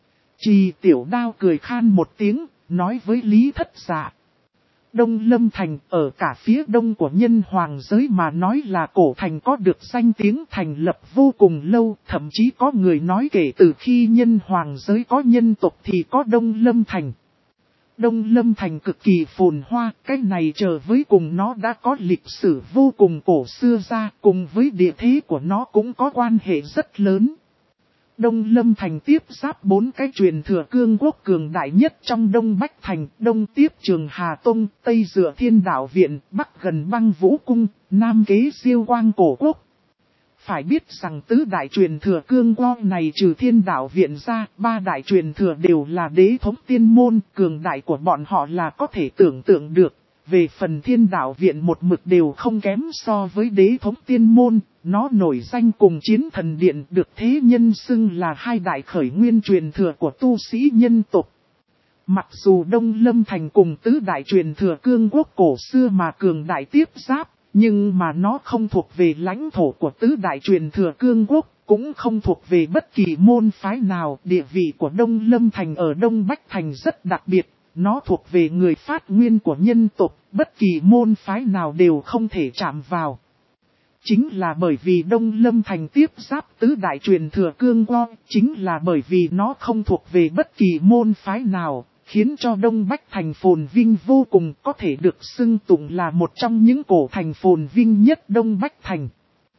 Trì Tiểu Đao cười khan một tiếng, nói với Lý Thất Dạ. Đông Lâm Thành ở cả phía đông của nhân hoàng giới mà nói là cổ thành có được danh tiếng thành lập vô cùng lâu, thậm chí có người nói kể từ khi nhân hoàng giới có nhân tộc thì có Đông Lâm Thành. Đông Lâm Thành cực kỳ phồn hoa, cái này chờ với cùng nó đã có lịch sử vô cùng cổ xưa ra, cùng với địa thế của nó cũng có quan hệ rất lớn. Đông Lâm Thành tiếp giáp 4 cái truyền thừa cương quốc cường đại nhất trong Đông Bách Thành, Đông tiếp Trường Hà Tông, Tây dựa Thiên Đạo Viện, Bắc gần Băng Vũ Cung, Nam kế Diêu Quang Cổ Quốc. Phải biết rằng tứ đại truyền thừa cương quốc này trừ Thiên Đạo Viện ra, 3 đại truyền thừa đều là đế thống tiên môn, cường đại của bọn họ là có thể tưởng tượng được. Về phần Thiên Đạo Viện một mực đều không kém so với đế thống tiên môn, nó nổi danh cùng Chiến Thần Điện được thế nhân xưng là hai đại khởi nguyên truyền thừa của tu sĩ nhân tộc. Mặc dù Đông Lâm Thành cùng tứ đại truyền thừa cương quốc cổ xưa mà cường đại tiếp giáp, nhưng mà nó không thuộc về lãnh thổ của tứ đại truyền thừa cương quốc, cũng không thuộc về bất kỳ môn phái nào. Địa vị của Đông Lâm Thành ở Đông Bách Thành rất đặc biệt. Nó thuộc về người phát nguyên của nhân tộc, bất kỳ môn phái nào đều không thể chạm vào. Chính là bởi vì Đông Lâm Thành tiếp giáp tứ đại truyền thừa cương quốc, chính là bởi vì nó không thuộc về bất kỳ môn phái nào, khiến cho Đông Bách Thành phồn vinh vô cùng, có thể được xưng tụng là một trong những cổ thành phồn vinh nhất Đông Bách Thành.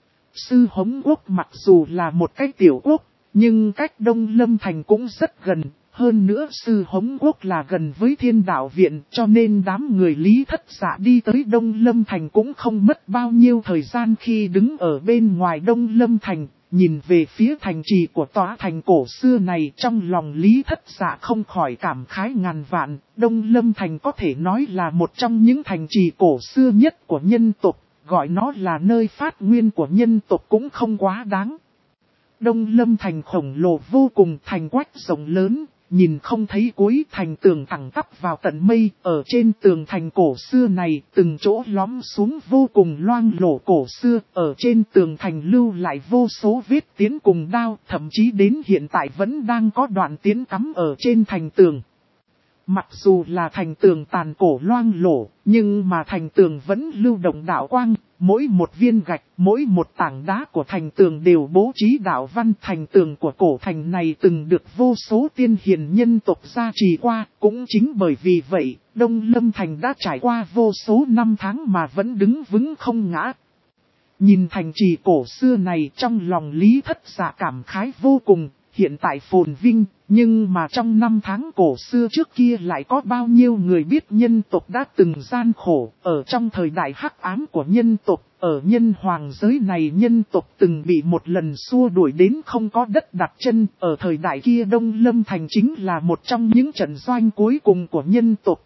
Sư Hống Quốc mặc dù là một cái tiểu quốc, nhưng cách Đông Lâm Thành cũng rất gần. Hơn nữa Sư Hống Quốc là gần với Thiên Đạo Viện, cho nên đám người Lý Thất Dạ đi tới Đông Lâm Thành cũng không mất bao nhiêu thời gian. Khi đứng ở bên ngoài Đông Lâm Thành, nhìn về phía thành trì của tòa thành cổ xưa này, trong lòng Lý Thất Dạ không khỏi cảm khái ngàn vạn. Đông Lâm Thành có thể nói là một trong những thành trì cổ xưa nhất của nhân tộc, gọi nó là nơi phát nguyên của nhân tộc cũng không quá đáng. Đông Lâm Thành khổng lồ vô cùng, thành quách rộng lớn. Nhìn không thấy cuối, thành tường thẳng tắp vào tận mây, ở trên tường thành cổ xưa này, từng chỗ lõm xuống vô cùng loang lổ cổ xưa, ở trên tường thành lưu lại vô số vết tiến cùng đao, thậm chí đến hiện tại vẫn đang có đoạn tiến cắm ở trên thành tường. Mặc dù là thành tường tàn cổ loang lổ, nhưng mà thành tường vẫn lưu động đạo quang, mỗi một viên gạch, mỗi một tảng đá của thành tường đều bố trí đạo văn. Thành tường của cổ thành này từng được vô số tiên hiền nhân tộc gia trì qua, cũng chính bởi vì vậy, Đông Lâm Thành đã trải qua vô số năm tháng mà vẫn đứng vững không ngã. Nhìn thành trì cổ xưa này, trong lòng Lý Thất Dạ cảm khái vô cùng. Hiện tại phồn vinh, nhưng mà trong năm tháng cổ xưa trước kia lại có bao nhiêu người biết nhân tộc đã từng gian khổ. Ở trong thời đại hắc ám của nhân tộc, ở nhân hoàng giới này nhân tộc từng bị một lần xua đuổi đến không có đất đặt chân. Ở thời đại kia Đông Lâm Thành chính là một trong những trận doanh cuối cùng của nhân tộc.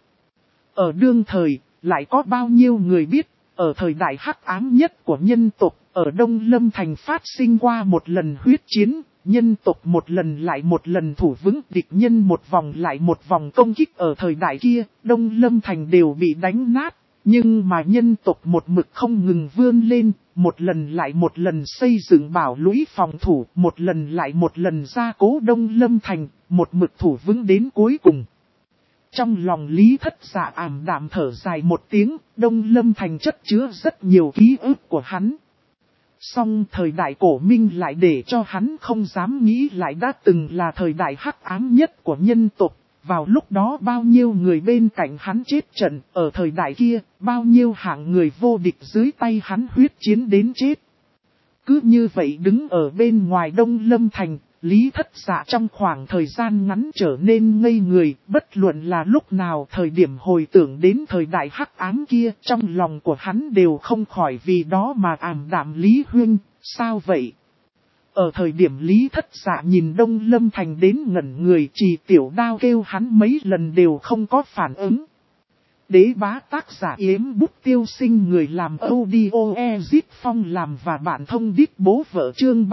Ở đương thời, lại có bao nhiêu người biết, ở thời đại hắc ám nhất của nhân tộc, ở Đông Lâm Thành phát sinh qua một lần huyết chiến. Nhân tộc một lần lại một lần thủ vững, địch nhân một vòng lại một vòng công kích. Ở thời đại kia, Đông Lâm Thành đều bị đánh nát, nhưng mà nhân tộc một mực không ngừng vươn lên, một lần lại một lần xây dựng bảo lũy phòng thủ, một lần lại một lần gia cố Đông Lâm Thành, một mực thủ vững đến cuối cùng. Trong lòng Lý Thất Dạ ảm đạm thở dài một tiếng, Đông Lâm Thành chất chứa rất nhiều ký ức của hắn. Song thời đại cổ minh lại để cho hắn không dám nghĩ lại đã từng là thời đại hắc ám nhất của nhân tộc. Vào lúc đó bao nhiêu người bên cạnh hắn chết trận, ở thời đại kia, bao nhiêu hạng người vô địch dưới tay hắn huyết chiến đến chết. Cứ như vậy đứng ở bên ngoài Đông Lâm Thành, Lý Thất Dạ trong khoảng thời gian ngắn trở nên ngây người, bất luận là lúc nào thời điểm hồi tưởng đến thời đại hắc ám kia, trong lòng của hắn đều không khỏi vì đó mà ảm đạm. Lý Huynh, sao vậy? Ở thời điểm Lý Thất Dạ nhìn Đông Lâm Thành đến ngẩn người, Trì Tiểu Đao kêu hắn mấy lần đều không có phản ứng. Đế bá tác giả Yếm Bút Tiêu Sinh, người làm audio Ezit Phong làm và bạn thông đít bố vợ chương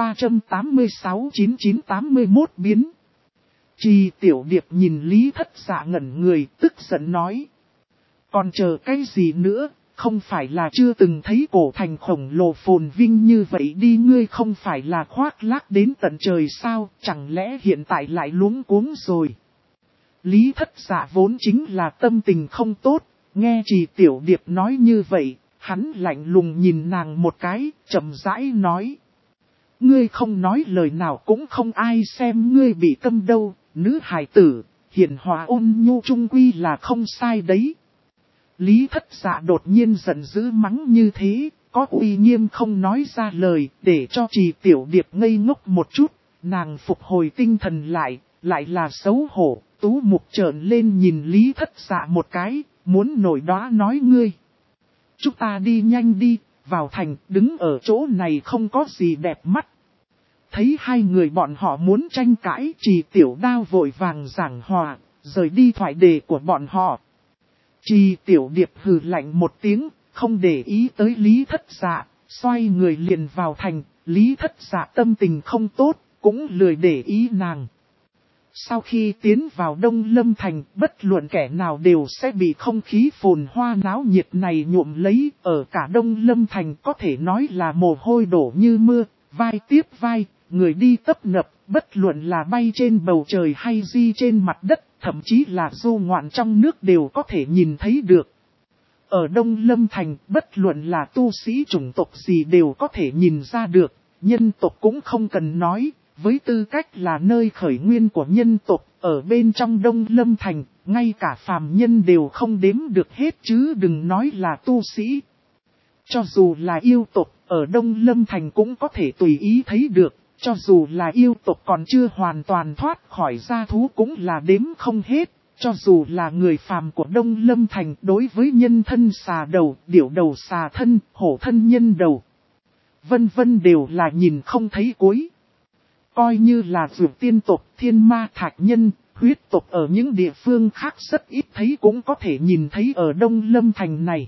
386-9981 biến. Trì Tiểu Điệp nhìn Lý Thất Dạ ngẩn người, tức giận nói. Còn chờ cái gì nữa, không phải là chưa từng thấy cổ thành khổng lồ phồn vinh như vậy đi, ngươi không phải là khoác lác đến tận trời sao, chẳng lẽ hiện tại lại luống cuống rồi. Lý Thất Dạ vốn chính là tâm tình không tốt, nghe Trì Tiểu Điệp nói như vậy, hắn lạnh lùng nhìn nàng một cái, chậm rãi nói. Ngươi không nói lời nào cũng không ai xem ngươi bị câm đâu, nữ hài tử, hiền hòa ôn nhu trung quy là không sai đấy. Lý Thất Dạ đột nhiên giận dữ mắng như thế, có uy nghiêm không nói ra lời, để cho Trì Tiểu Điệp ngây ngốc một chút, nàng phục hồi tinh thần lại là xấu hổ. Tú mục trợn lên nhìn Lý Thất Dạ một cái, muốn nổi đoá nói ngươi. Chúng ta đi nhanh đi, vào thành, đứng ở chỗ này không có gì đẹp mắt. Thấy hai người bọn họ muốn tranh cãi, Trì Tiểu Đao vội vàng giảng hòa, rời đi thoại đề của bọn họ. Trì Tiểu Điệp hừ lạnh một tiếng, không để ý tới Lý Thất Dạ, xoay người liền vào thành. Lý Thất Dạ tâm tình không tốt, cũng lười để ý nàng. Sau khi tiến vào Đông Lâm Thành, bất luận kẻ nào đều sẽ bị không khí phồn hoa náo nhiệt này nhuộm lấy. Ở cả Đông Lâm Thành có thể nói là mồ hôi đổ như mưa, vai tiếp vai, người đi tấp nập, bất luận là bay trên bầu trời hay di trên mặt đất, thậm chí là du ngoạn trong nước đều có thể nhìn thấy được. Ở Đông Lâm Thành, bất luận là tu sĩ chủng tộc gì đều có thể nhìn ra được, nhân tộc cũng không cần nói. Với tư cách là nơi khởi nguyên của nhân tộc, ở bên trong Đông Lâm Thành, ngay cả phàm nhân đều không đếm được hết chứ đừng nói là tu sĩ. Cho dù là yêu tộc, ở Đông Lâm Thành cũng có thể tùy ý thấy được, cho dù là yêu tộc còn chưa hoàn toàn thoát khỏi gia thú cũng là đếm không hết, cho dù là người phàm của Đông Lâm Thành đối với nhân thân xà đầu, điểu đầu xà thân, hổ thân nhân đầu. Vân vân đều là nhìn không thấy cuối. Coi như là dược tiên tộc, thiên ma thạch nhân, huyết tộc ở những địa phương khác rất ít thấy cũng có thể nhìn thấy ở Đông Lâm Thành này.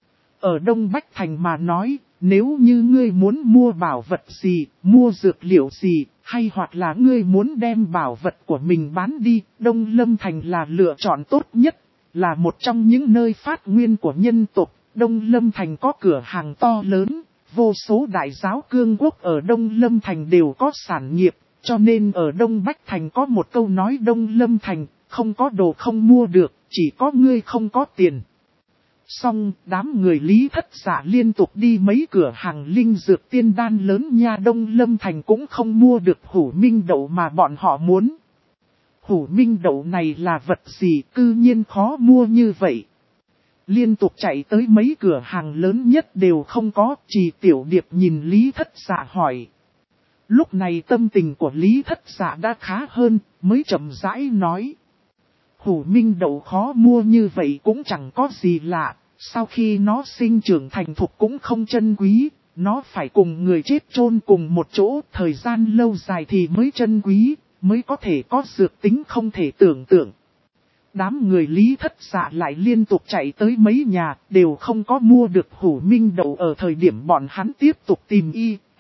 Ở Đông Bách Thành mà nói, nếu như ngươi muốn mua bảo vật gì, mua dược liệu gì, hay hoặc là ngươi muốn đem bảo vật của mình bán đi, Đông Lâm Thành là lựa chọn tốt nhất, là một trong những nơi phát nguyên của nhân tộc. Đông Lâm Thành có cửa hàng to lớn. Vô số đại giáo cương quốc ở Đông Lâm Thành đều có sản nghiệp, cho nên ở Đông Bách Thành có một câu nói Đông Lâm Thành, không có đồ không mua được, chỉ có ngươi không có tiền. Xong, đám người Lý Thất Dạ liên tục đi mấy cửa hàng linh dược tiên đan lớn nha, Đông Lâm Thành cũng không mua được hủ minh đậu mà bọn họ muốn. Hủ minh đậu này là vật gì cư nhiên khó mua như vậy? Liên tục chạy tới mấy cửa hàng lớn nhất đều không có, Trì Tiểu Điệp nhìn Lý Thất Dạ hỏi. Lúc này tâm tình của Lý Thất Dạ đã khá hơn, mới chậm rãi nói. Hủ minh đậu khó mua như vậy cũng chẳng có gì lạ, sau khi nó sinh trưởng thành thục cũng không chân quý, nó phải cùng người chết chôn cùng một chỗ, thời gian lâu dài thì mới chân quý, mới có thể có dược tính không thể tưởng tượng. Đám người Lý Thất Dạ lại liên tục chạy tới mấy nhà, đều không có mua được hủ minh đậu. Ở thời điểm bọn hắn tiếp tục tìm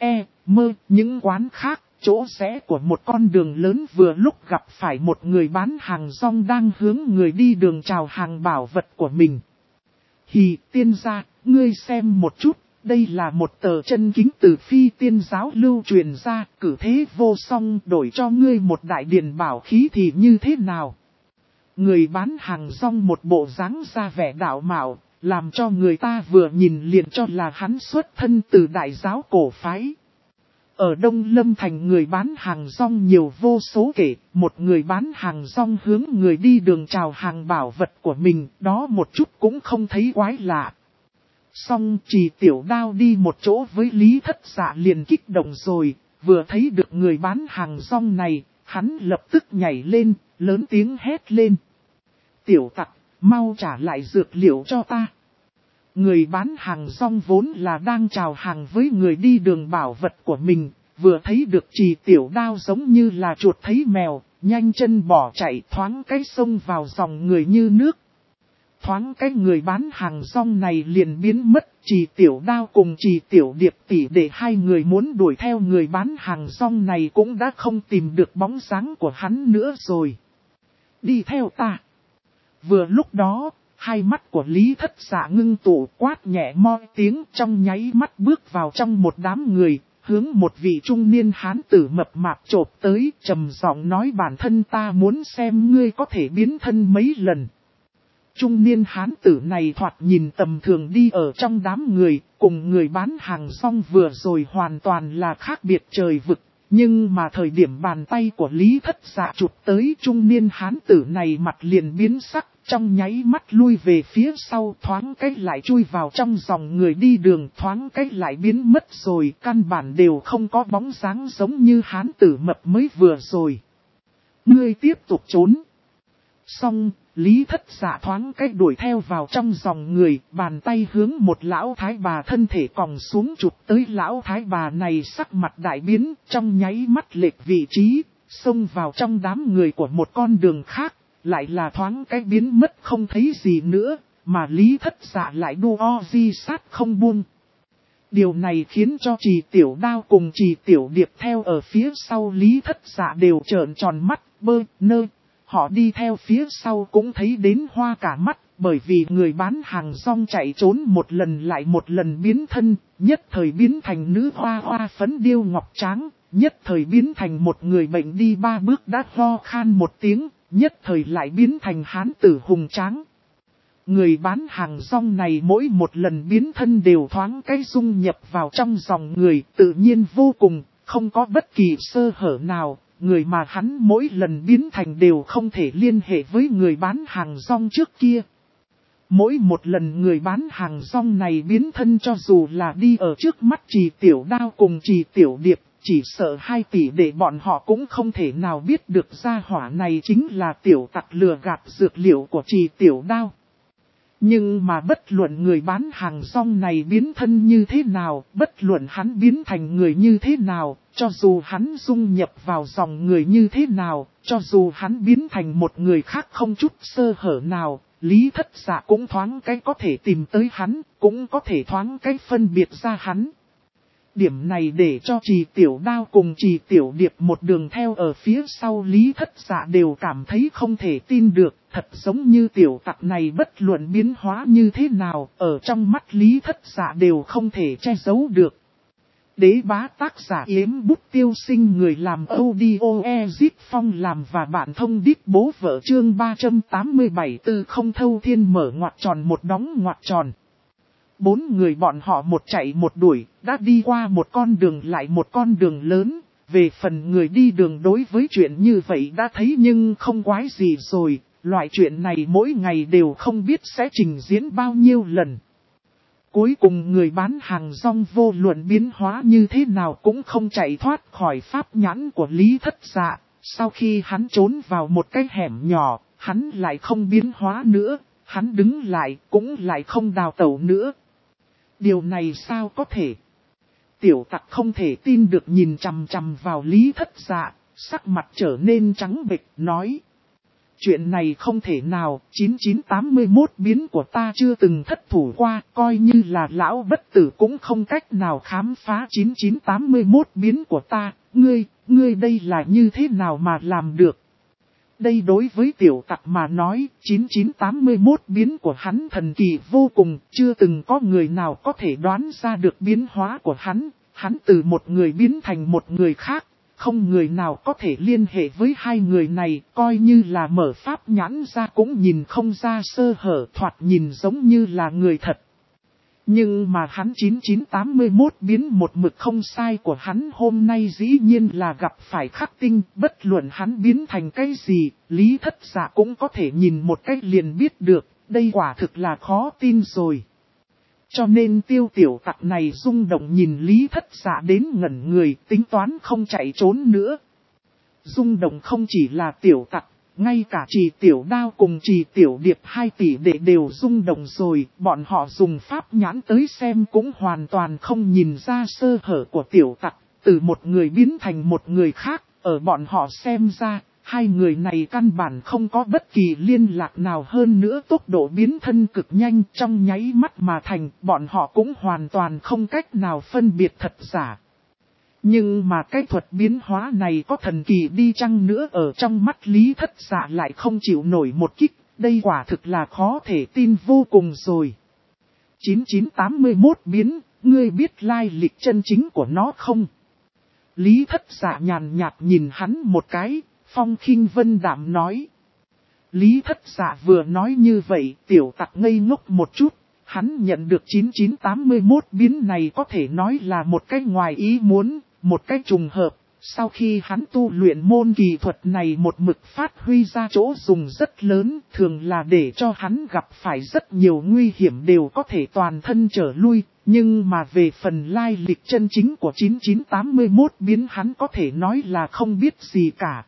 những quán khác, chỗ rẽ của một con đường lớn vừa lúc gặp phải một người bán hàng rong đang hướng người đi đường chào hàng bảo vật của mình. Hì, tiên gia, ngươi xem một chút, đây là một tờ chân kính từ Phi Tiên giáo lưu truyền ra, cử thế vô song đổi cho ngươi một đại điển bảo khí thì như thế nào? Người bán hàng rong một bộ dáng ra vẻ đạo mạo, làm cho người ta vừa nhìn liền cho là hắn xuất thân từ đại giáo cổ phái. Ở Đông Lâm Thành người bán hàng rong nhiều vô số kể, một người bán hàng rong hướng người đi đường chào hàng bảo vật của mình, đó một chút cũng không thấy quái lạ. Song Trì Tiểu Đao đi một chỗ với Lý Thất Dạ liền kích động rồi, vừa thấy được người bán hàng rong này, hắn lập tức nhảy lên, lớn tiếng hét lên. Tiểu tặc, mau trả lại dược liệu cho ta. Người bán hàng rong vốn là đang chào hàng với người đi đường bảo vật của mình, vừa thấy được Trì Tiểu Đao giống như là chuột thấy mèo, nhanh chân bỏ chạy thoáng cái xông vào dòng người như nước. Thoáng cái người bán hàng rong này liền biến mất, Trì Tiểu Đao cùng Trì Tiểu Điệp tỷ để hai người muốn đuổi theo người bán hàng rong này cũng đã không tìm được bóng dáng của hắn nữa rồi. Đi theo ta. Vừa lúc đó, hai mắt của Lý Thất Dạ ngưng tụ quát nhẹ moi tiếng trong nháy mắt bước vào trong một đám người, hướng một vị trung niên hán tử mập mạp chộp tới, trầm giọng nói bản thân ta muốn xem ngươi có thể biến thân mấy lần. Trung niên hán tử này thoạt nhìn tầm thường đi ở trong đám người, cùng người bán hàng rong vừa rồi hoàn toàn là khác biệt trời vực. Nhưng mà thời điểm bàn tay của Lý Thất Dạ chụp tới trung niên hán tử này mặt liền biến sắc, trong nháy mắt lui về phía sau thoáng cách lại chui vào trong dòng người đi đường thoáng cách lại biến mất rồi, căn bản đều không có bóng dáng giống như hán tử mập mới vừa rồi. Ngươi tiếp tục trốn. Xong, Lý Thất Dạ thoáng cách đuổi theo vào trong dòng người, bàn tay hướng một lão thái bà thân thể còng xuống chụp tới lão thái bà này sắc mặt đại biến, trong nháy mắt lệch vị trí, xông vào trong đám người của một con đường khác, lại là thoáng cách biến mất không thấy gì nữa, mà Lý Thất Dạ lại đua di sát không buông. Điều này khiến cho Trì Tiểu Đao cùng Trì Tiểu Điệp theo ở phía sau Lý Thất Dạ đều trợn tròn mắt, bơ, nơ. Họ đi theo phía sau cũng thấy đến hoa cả mắt, bởi vì người bán hàng rong chạy trốn một lần lại một lần biến thân, nhất thời biến thành nữ hoa hoa phấn điêu ngọc tráng, nhất thời biến thành một người bệnh đi 3 bước đã ho khan một tiếng, nhất thời lại biến thành hán tử hùng tráng. Người bán hàng rong này mỗi một lần biến thân đều thoáng cái dung nhập vào trong dòng người, tự nhiên vô cùng, không có bất kỳ sơ hở nào. Người mà hắn mỗi lần biến thành đều không thể liên hệ với người bán hàng rong trước kia. Mỗi một lần người bán hàng rong này biến thân cho dù là đi ở trước mắt Trì Tiểu Đao cùng Trì Tiểu Điệp, chỉ sợ 2 tỷ để bọn họ cũng không thể nào biết được gia hỏa này chính là tiểu tặc lừa gạt dược liệu của Trì Tiểu Đao. Nhưng mà bất luận người bán hàng rong này biến thân như thế nào, bất luận hắn biến thành người như thế nào, cho dù hắn dung nhập vào dòng người như thế nào, cho dù hắn biến thành một người khác không chút sơ hở nào, Lý Thất Dạ cũng thoáng cái có thể tìm tới hắn, cũng có thể thoáng cái phân biệt ra hắn. Điểm này để cho Trì Tiểu Đao cùng Trì Tiểu Điệp một đường theo ở phía sau Lý Thất Dạ đều cảm thấy không thể tin được, thật giống như tiểu tặc này bất luận biến hóa như thế nào, ở trong mắt Lý Thất Dạ đều không thể che giấu được. Đế bá tác giả Yếm Bút Tiêu Sinh, người làm audio Ezip Phong làm và bạn thông đít bố vợ chương 387 tư không thâu thiên mở ngoặc tròn một đóng ngoặc tròn. 4 người bọn họ một chạy một đuổi, đã đi qua một con đường lại một con đường lớn. Về phần người đi đường đối với chuyện như vậy đã thấy nhưng không quái gì rồi, loại chuyện này mỗi ngày đều không biết sẽ trình diễn bao nhiêu lần. Cuối cùng người bán hàng rong vô luận biến hóa như thế nào cũng không chạy thoát khỏi pháp nhãn của Lý Thất Dạ. Sau khi hắn trốn vào một cái hẻm nhỏ, hắn lại không biến hóa nữa, hắn đứng lại cũng lại không đào tẩu nữa. Điều này sao có thể? Tiểu tặc không thể tin được nhìn chằm chằm vào Lý Thất Dạ, sắc mặt trở nên trắng bệch, nói. Chuyện này không thể nào, 9981 biến của ta chưa từng thất thủ qua, coi như là lão bất tử cũng không cách nào khám phá 9981 biến của ta, ngươi đây là như thế nào mà làm được? Đây đối với tiểu tặc mà nói, 9981 biến của hắn thần kỳ vô cùng, chưa từng có người nào có thể đoán ra được biến hóa của hắn từ một người biến thành một người khác, không người nào có thể liên hệ với hai người này, coi như là mở pháp nhãn ra cũng nhìn không ra sơ hở, thoạt nhìn giống như là người thật. Nhưng mà hắn 9981 biến một mực không sai của hắn hôm nay dĩ nhiên là gặp phải khắc tinh, bất luận hắn biến thành cái gì, Lý Thất Dạ cũng có thể nhìn một cách liền biết được, đây quả thực là khó tin rồi. Cho nên Tiêu tiểu tặc này rung động nhìn Lý Thất Dạ đến ngẩn người, tính toán không chạy trốn nữa. Rung động không chỉ là tiểu tặc, ngay cả Trì Tiểu Đao cùng Trì Tiểu Điệp 2 tỷ đệ đều rung động rồi, bọn họ dùng pháp nhãn tới xem cũng hoàn toàn không nhìn ra sơ hở của tiểu tặc, từ một người biến thành một người khác, ở bọn họ xem ra, hai người này căn bản không có bất kỳ liên lạc nào hơn nữa, tốc độ biến thân cực nhanh trong nháy mắt mà thành, bọn họ cũng hoàn toàn không cách nào phân biệt thật giả. Nhưng mà cái thuật biến hóa này có thần kỳ đi chăng nữa, ở trong mắt Lý Thất Dạ lại không chịu nổi một kích, đây quả thực là khó thể tin vô cùng rồi. 9981 biến, ngươi biết lai lịch chân chính của nó không? Lý Thất Dạ nhàn nhạt nhìn hắn một cái, phong khinh vân đạm nói. Lý Thất Dạ vừa nói như vậy, tiểu tặc ngây ngốc một chút. Hắn nhận được 9981 biến này có thể nói là một cách ngoài ý muốn, một cách trùng hợp. Sau khi hắn tu luyện môn kỳ thuật này một mực phát huy ra chỗ dùng rất lớn, thường là để cho hắn gặp phải rất nhiều nguy hiểm đều có thể toàn thân trở lui. Nhưng mà về phần lai lịch chân chính của 9981 biến hắn có thể nói là không biết gì cả.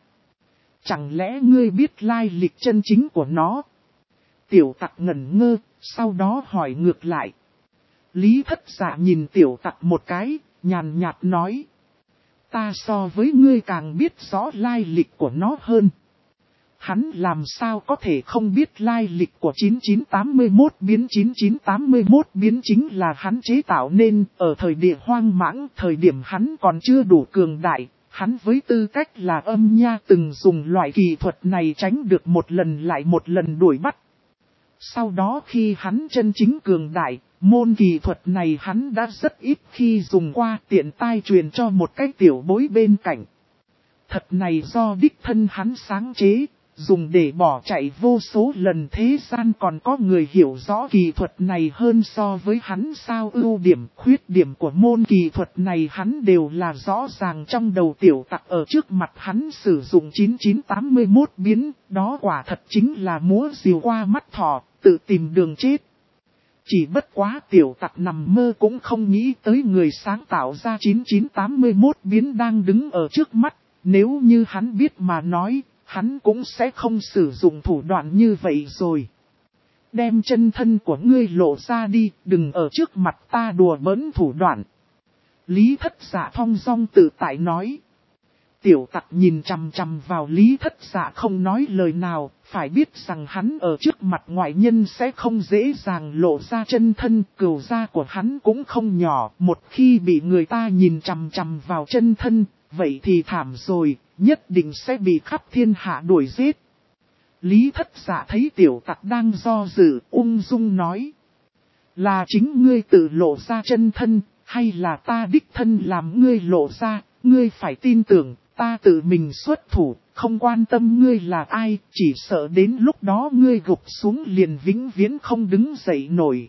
Chẳng lẽ ngươi biết lai lịch chân chính của nó? Tiểu tặc ngẩn ngơ, sau đó hỏi ngược lại. Lý Thất Dạ nhìn tiểu tặc một cái, nhàn nhạt nói. Ta so với ngươi càng biết rõ lai lịch của nó hơn. Hắn làm sao có thể không biết lai lịch của 9981 biến. 9981 biến chính là hắn chế tạo nên ở thời địa hoang mãng, thời điểm hắn còn chưa đủ cường đại. Hắn với tư cách là âm nha từng dùng loại kỳ thuật này tránh được một lần lại một lần đuổi bắt. Sau đó khi hắn chân chính cường đại, môn kỳ thuật này hắn đã rất ít khi dùng qua, tiện tay truyền cho một cái tiểu bối bên cạnh. Thật này do đích thân hắn sáng chế, dùng để bỏ chạy vô số lần, thế gian còn có người hiểu rõ kỳ thuật này hơn so với hắn sao? Ưu điểm, khuyết điểm của môn kỳ thuật này hắn đều là rõ ràng trong đầu tiểu tặc, ở trước mặt hắn sử dụng 9981 biến, đó quả thật chính là múa rìu qua mắt thỏ, tự tìm đường chết. Chỉ bất quá tiểu tặc nằm mơ cũng không nghĩ tới người sáng tạo ra 9981 biến đang đứng ở trước mắt, nếu như hắn biết mà nói, hắn cũng sẽ không sử dụng thủ đoạn như vậy rồi. Đem chân thân của ngươi lộ ra đi, đừng ở trước mặt ta đùa bỡn thủ đoạn. Lý Thất Dạ thong dong tự tại nói. Tiểu tặc nhìn chằm chằm vào Lý Thất Dạ không nói lời nào, phải biết rằng hắn ở trước mặt ngoại nhân sẽ không dễ dàng lộ ra chân thân, cừu gia của hắn cũng không nhỏ, một khi bị người ta nhìn chằm chằm vào chân thân, vậy thì thảm rồi, nhất định sẽ bị khắp thiên hạ đuổi giết. Lý Thất Dạ thấy tiểu tặc đang do dự, ung dung nói. Là chính ngươi tự lộ ra chân thân, hay là ta đích thân làm ngươi lộ ra, ngươi phải tin tưởng. Ta tự mình xuất thủ, không quan tâm ngươi là ai, chỉ sợ đến lúc đó ngươi gục xuống liền vĩnh viễn không đứng dậy nổi.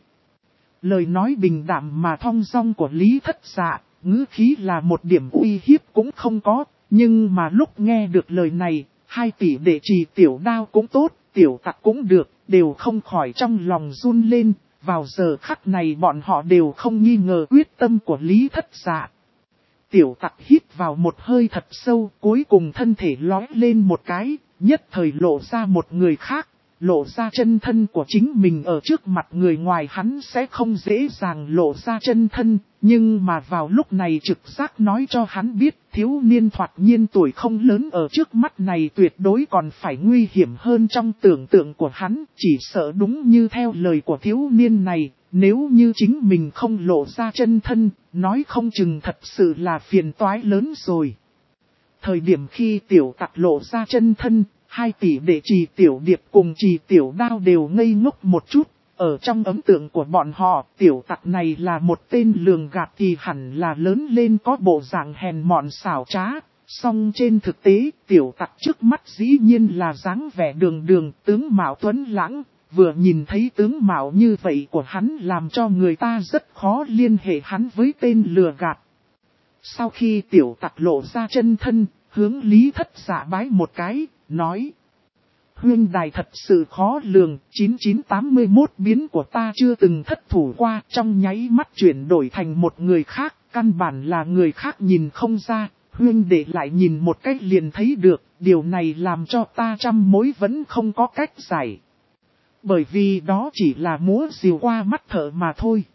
Lời nói bình đạm mà thong dong của Lý Thất Dạ, ngữ khí là một điểm uy hiếp cũng không có, nhưng mà lúc nghe được lời này, 2 tỷ đệ Trì Tiểu Đao cũng tốt, tiểu tặc cũng được, đều không khỏi trong lòng run lên, vào giờ khắc này bọn họ đều không nghi ngờ quyết tâm của Lý Thất Dạ. Tiểu tặc hít vào một hơi thật sâu, cuối cùng thân thể lói lên một cái, nhất thời lộ ra một người khác, lộ ra chân thân của chính mình. Ở trước mặt người ngoài hắn sẽ không dễ dàng lộ ra chân thân, nhưng mà vào lúc này trực giác nói cho hắn biết thiếu niên thoạt nhiên tuổi không lớn ở trước mắt này tuyệt đối còn phải nguy hiểm hơn trong tưởng tượng của hắn, chỉ sợ đúng như theo lời của thiếu niên này. Nếu như chính mình không lộ ra chân thân, nói không chừng thật sự là phiền toái lớn rồi. Thời điểm khi tiểu tặc lộ ra chân thân, 2 tỷ đệ Trì Tiểu Điệp cùng Trì Tiểu Đao đều ngây ngốc một chút. Ở trong ấn tượng của bọn họ, tiểu tặc này là một tên lường gạt thì hẳn là lớn lên có bộ dạng hèn mọn xảo trá. Song trên thực tế, tiểu tặc trước mắt dĩ nhiên là dáng vẻ đường đường, tướng mạo tuấn lãng, vừa nhìn thấy tướng mạo như vậy của hắn làm cho người ta rất khó liên hệ hắn với tên lừa gạt. Sau khi tiểu tặc lộ ra chân thân, hướng Lý Thất Dạ bái một cái, nói: huynh đài thật sự khó lường, 9981 biến của ta chưa từng thất thủ qua, trong nháy mắt chuyển đổi thành một người khác, căn bản là người khác nhìn không ra, huynh đệ lại nhìn một cách liền thấy được, điều này làm cho ta trăm mối vẫn không có cách giải. Bởi vì đó chỉ là múa rìu qua mắt thợ mà thôi.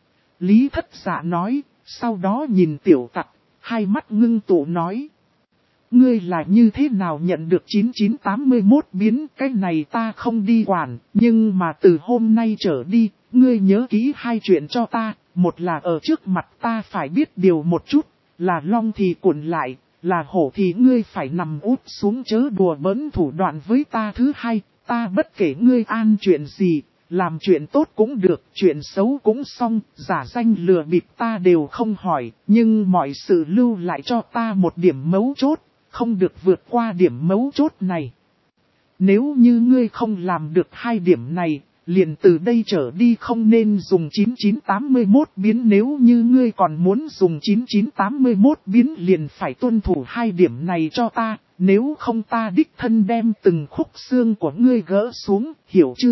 Lý Thất Dạ nói, sau đó nhìn tiểu tặc, hai mắt ngưng tụ nói: ngươi là như thế nào nhận được 9981 biến, cái này ta không đi quản, nhưng mà từ hôm nay trở đi, ngươi nhớ kỹ hai chuyện cho ta, một là ở trước mặt ta phải biết điều một chút, là long thì cuộn lại, là hổ thì ngươi phải nằm úp xuống chớ đùa bỡn thủ đoạn với ta. Thứ hai, ta bất kể ngươi an chuyện gì, làm chuyện tốt cũng được, chuyện xấu cũng xong, giả danh lừa bịp ta đều không hỏi, nhưng mọi sự lưu lại cho ta một điểm mấu chốt, không được vượt qua điểm mấu chốt này. Nếu như ngươi không làm được hai điểm này, liền từ đây trở đi không nên dùng 9981 biến, nếu như ngươi còn muốn dùng 9981 biến liền phải tuân thủ hai điểm này cho ta, nếu không ta đích thân đem từng khúc xương của ngươi gỡ xuống, hiểu chưa?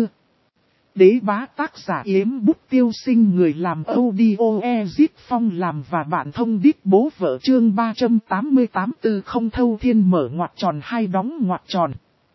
Đế bá tác giả Yếm Bút Tiêu Sinh, người làm audio Ezit Phong làm và bạn thông đít bố vợ, chương 388 từ không thâu thiên mở ngoặc tròn hai đóng ngoặc tròn.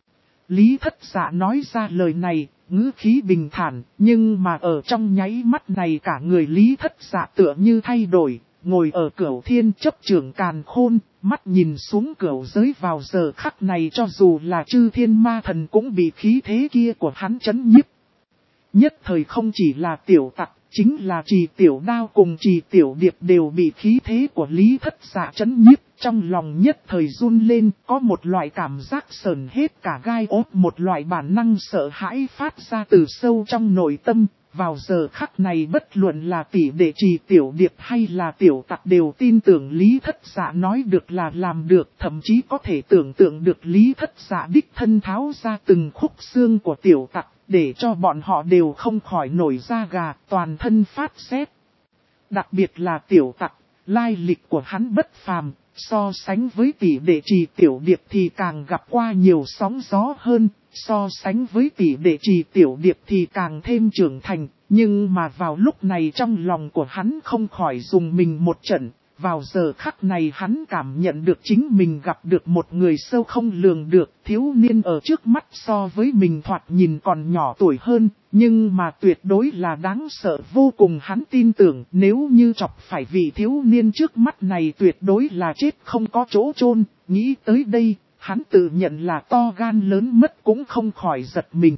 Lý Thất Dạ nói ra lời này, ngữ khí bình thản, nhưng mà ở trong nháy mắt này cả người Lý Thất Dạ tựa như thay đổi, ngồi ở cửu thiên chấp trưởng càn khôn, mắt nhìn xuống cửu giới vào giờ khắc này cho dù là chư thiên ma thần cũng bị khí thế kia của hắn chấn nhiếp. Nhất thời không chỉ là tiểu tặc, chính là Trì Tiểu Đao cùng Trì Tiểu Điệp đều bị khí thế của Lý Thất Dạ chấn nhiếp, trong lòng nhất thời run lên, có một loại cảm giác sờn hết cả gai ốt, một loại bản năng sợ hãi phát ra từ sâu trong nội tâm. Vào giờ khắc này bất luận là tỷ đệ Trì Tiểu Điệp hay là tiểu tặc đều tin tưởng Lý Thất Dạ nói được là làm được, thậm chí có thể tưởng tượng được Lý Thất Dạ đích thân tháo ra từng khúc xương của tiểu tặc, để cho bọn họ đều không khỏi nổi da gà, toàn thân phát sét. Đặc biệt là tiểu tặc, lai lịch của hắn bất phàm, so sánh với tỷ đệ Trì Tiểu Điệp thì càng gặp qua nhiều sóng gió hơn, so sánh với tỷ đệ Trì Tiểu Điệp thì càng thêm trưởng thành, nhưng mà vào lúc này trong lòng của hắn không khỏi dùng mình một trận. Vào giờ khắc này hắn cảm nhận được chính mình gặp được một người sâu không lường được, thiếu niên ở trước mắt so với mình thoạt nhìn còn nhỏ tuổi hơn, nhưng mà tuyệt đối là đáng sợ vô cùng. Hắn tin tưởng nếu như chọc phải vị thiếu niên trước mắt này tuyệt đối là chết không có chỗ chôn. Nghĩ tới đây, hắn tự nhận là to gan lớn mất cũng không khỏi giật mình.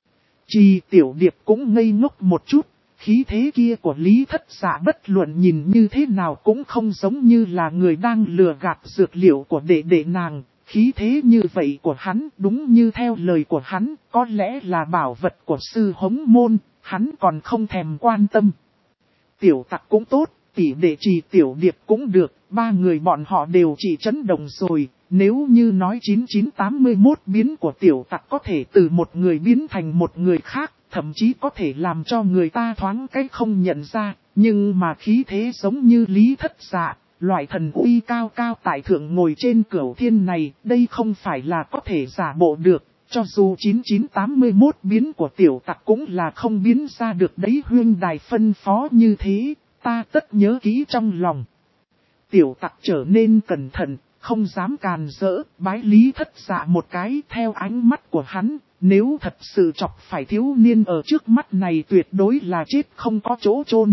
Trì Tiểu Điệp cũng ngây ngốc một chút. Khí thế kia của Lý Thất Dạ bất luận nhìn như thế nào cũng không giống như là người đang lừa gạt dược liệu của đệ nàng. Khí thế như vậy của hắn đúng như theo lời của hắn, có lẽ là bảo vật của sư hống môn, hắn còn không thèm quan tâm. Tiểu tặc cũng tốt, tỷ đệ Trì Tiểu Điệp cũng được, ba người bọn họ đều chỉ chấn động rồi. Nếu như nói 9981 biến của tiểu tặc có thể từ một người biến thành một người khác, thậm chí có thể làm cho người ta thoáng cái không nhận ra, nhưng mà khí thế giống như Lý Thất Dạ, loại thần uy cao cao tại thượng ngồi trên cửu thiên này, đây không phải là có thể giả bộ được, cho dù 9981 biến của tiểu tặc cũng là không biến ra được đấy. Huynh đài phân phó như thế, ta tất nhớ kỹ trong lòng. Tiểu tặc trở nên cẩn thận, không dám càn rỡ, bái Lý Thất Dạ một cái. Theo ánh mắt của hắn, nếu thật sự chọc phải thiếu niên ở trước mắt này tuyệt đối là chết không có chỗ chôn.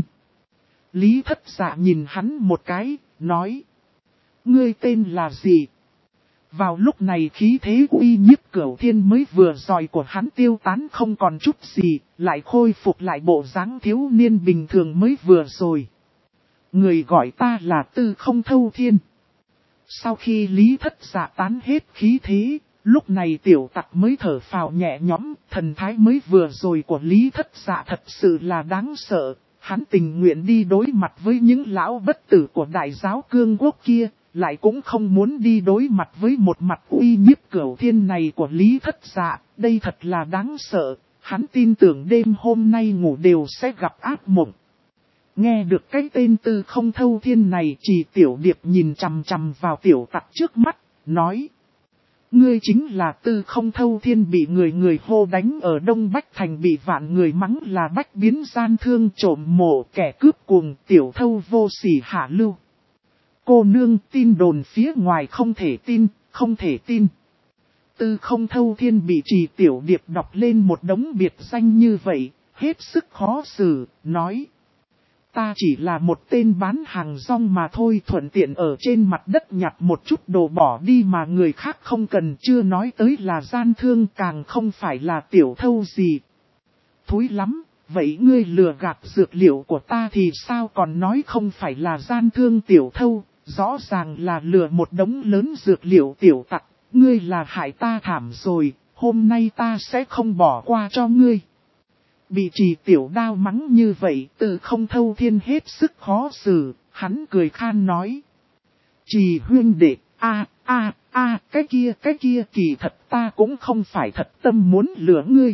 Lý Thất Dạ nhìn hắn một cái, nói: ngươi tên là gì? Vào lúc này khí thế uy nhiếp cửu thiên mới vừa rồi của hắn tiêu tán không còn chút gì, lại khôi phục lại bộ dáng thiếu niên bình thường mới vừa rồi. Người gọi ta là Tư Không Thâu Thiên. Sau khi Lý Thất Dạ tán hết khí thế, lúc này tiểu tặc mới thở phào nhẹ nhõm, thần thái mới vừa rồi của Lý Thất Dạ thật sự là đáng sợ. Hắn tình nguyện đi đối mặt với những lão bất tử của đại giáo cương quốc kia, lại cũng không muốn đi đối mặt với một mặt uy nhiếp cửu thiên này của Lý Thất Dạ, đây thật là đáng sợ, hắn tin tưởng đêm hôm nay ngủ đều sẽ gặp ác mộng. Nghe được cái tên Tư Không Thâu Thiên này, Trì Tiểu Điệp nhìn chằm chằm vào tiểu tặc trước mắt, nói. Ngươi chính là Tư Không Thâu Thiên bị người hô đánh ở Đông Bách Thành, bị vạn người mắng là bách biến gian thương, trộm mộ, kẻ cướp cuồng, tiểu thâu vô sỉ hạ lưu. Cô nương, tin đồn phía ngoài không thể tin, không thể tin. Tư Không Thâu Thiên bị Trì Tiểu Điệp đọc lên một đống biệt danh như vậy, hết sức khó xử, nói. Ta chỉ là một tên bán hàng rong mà thôi, thuận tiện ở trên mặt đất nhặt một chút đồ bỏ đi mà người khác không cần, chưa nói tới là gian thương, càng không phải là tiểu thâu gì. Thúi lắm, vậy ngươi lừa gạt dược liệu của ta thì sao còn nói không phải là gian thương tiểu thâu, rõ ràng là lừa một đống lớn dược liệu tiểu tặc, ngươi là hại ta thảm rồi, hôm nay ta sẽ không bỏ qua cho ngươi. Bị Trì Tiểu Đao mắng như vậy, Tư Không Thâu Thiên hết sức khó xử, hắn cười khan nói. Trì huynh đệ, cái kia kỳ thật ta cũng không phải thật tâm muốn lừa ngươi.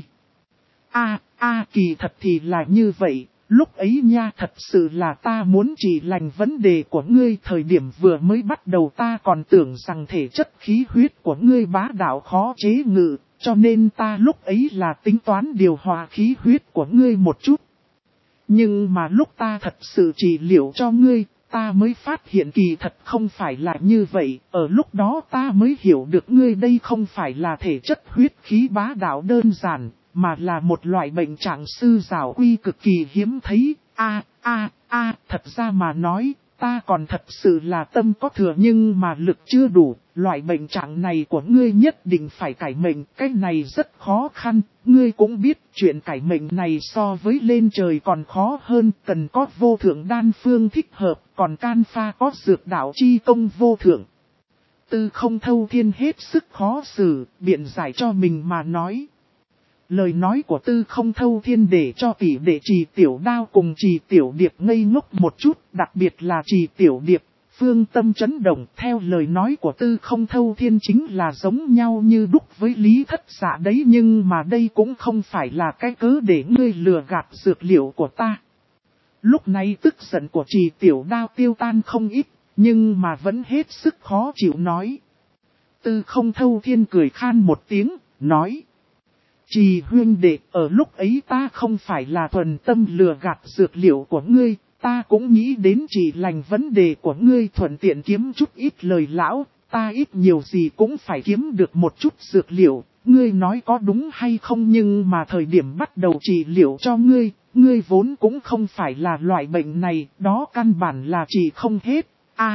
Kỳ thật thì là như vậy, lúc ấy nha thật sự là ta muốn trị lành vấn đề của ngươi, thời điểm vừa mới bắt đầu ta còn tưởng rằng thể chất khí huyết của ngươi bá đạo khó chế ngự. Cho nên ta lúc ấy là tính toán điều hòa khí huyết của ngươi một chút. Nhưng mà lúc ta thật sự trị liệu cho ngươi, ta mới phát hiện kỳ thật không phải là như vậy. Ở lúc đó ta mới hiểu được ngươi đây không phải là thể chất huyết khí bá đạo đơn giản, mà là một loại bệnh trạng sư giảo quy cực kỳ hiếm thấy. Thật ra mà nói, ta còn thật sự là tâm có thừa nhưng mà lực chưa đủ, loại bệnh trạng này của ngươi nhất định phải cải mệnh, cái này rất khó khăn, ngươi cũng biết chuyện cải mệnh này so với lên trời còn khó hơn, cần có vô thượng đan phương thích hợp, còn can pha có dược đạo chi công vô thượng. Tư Không Thâu Thiên hết sức khó xử, biện giải cho mình mà nói. Lời nói của Tư Không Thâu Thiên để cho tỷ đệ Trì Tiểu Đao cùng Trì Tiểu Điệp ngây ngốc một chút, đặc biệt là Trì Tiểu Điệp, phương tâm chấn động. Theo lời nói của Tư Không Thâu Thiên chính là giống nhau như đúc với Lý Thất Dạ đấy, nhưng mà đây cũng không phải là cái cớ để ngươi lừa gạt dược liệu của ta. Lúc này tức giận của Trì Tiểu Đao tiêu tan không ít, nhưng mà vẫn hết sức khó chịu nói. Tư Không Thâu Thiên cười khan một tiếng, nói. Trì huynh đệ, ở lúc ấy ta không phải là thuần tâm lừa gạt dược liệu của ngươi, ta cũng nghĩ đến trị lành vấn đề của ngươi, thuận tiện kiếm chút ít lời lão, ta ít nhiều gì cũng phải kiếm được một chút dược liệu, ngươi nói có đúng hay không, nhưng mà thời điểm bắt đầu trị liệu cho ngươi, ngươi vốn cũng không phải là loại bệnh này, đó căn bản là trị không hết.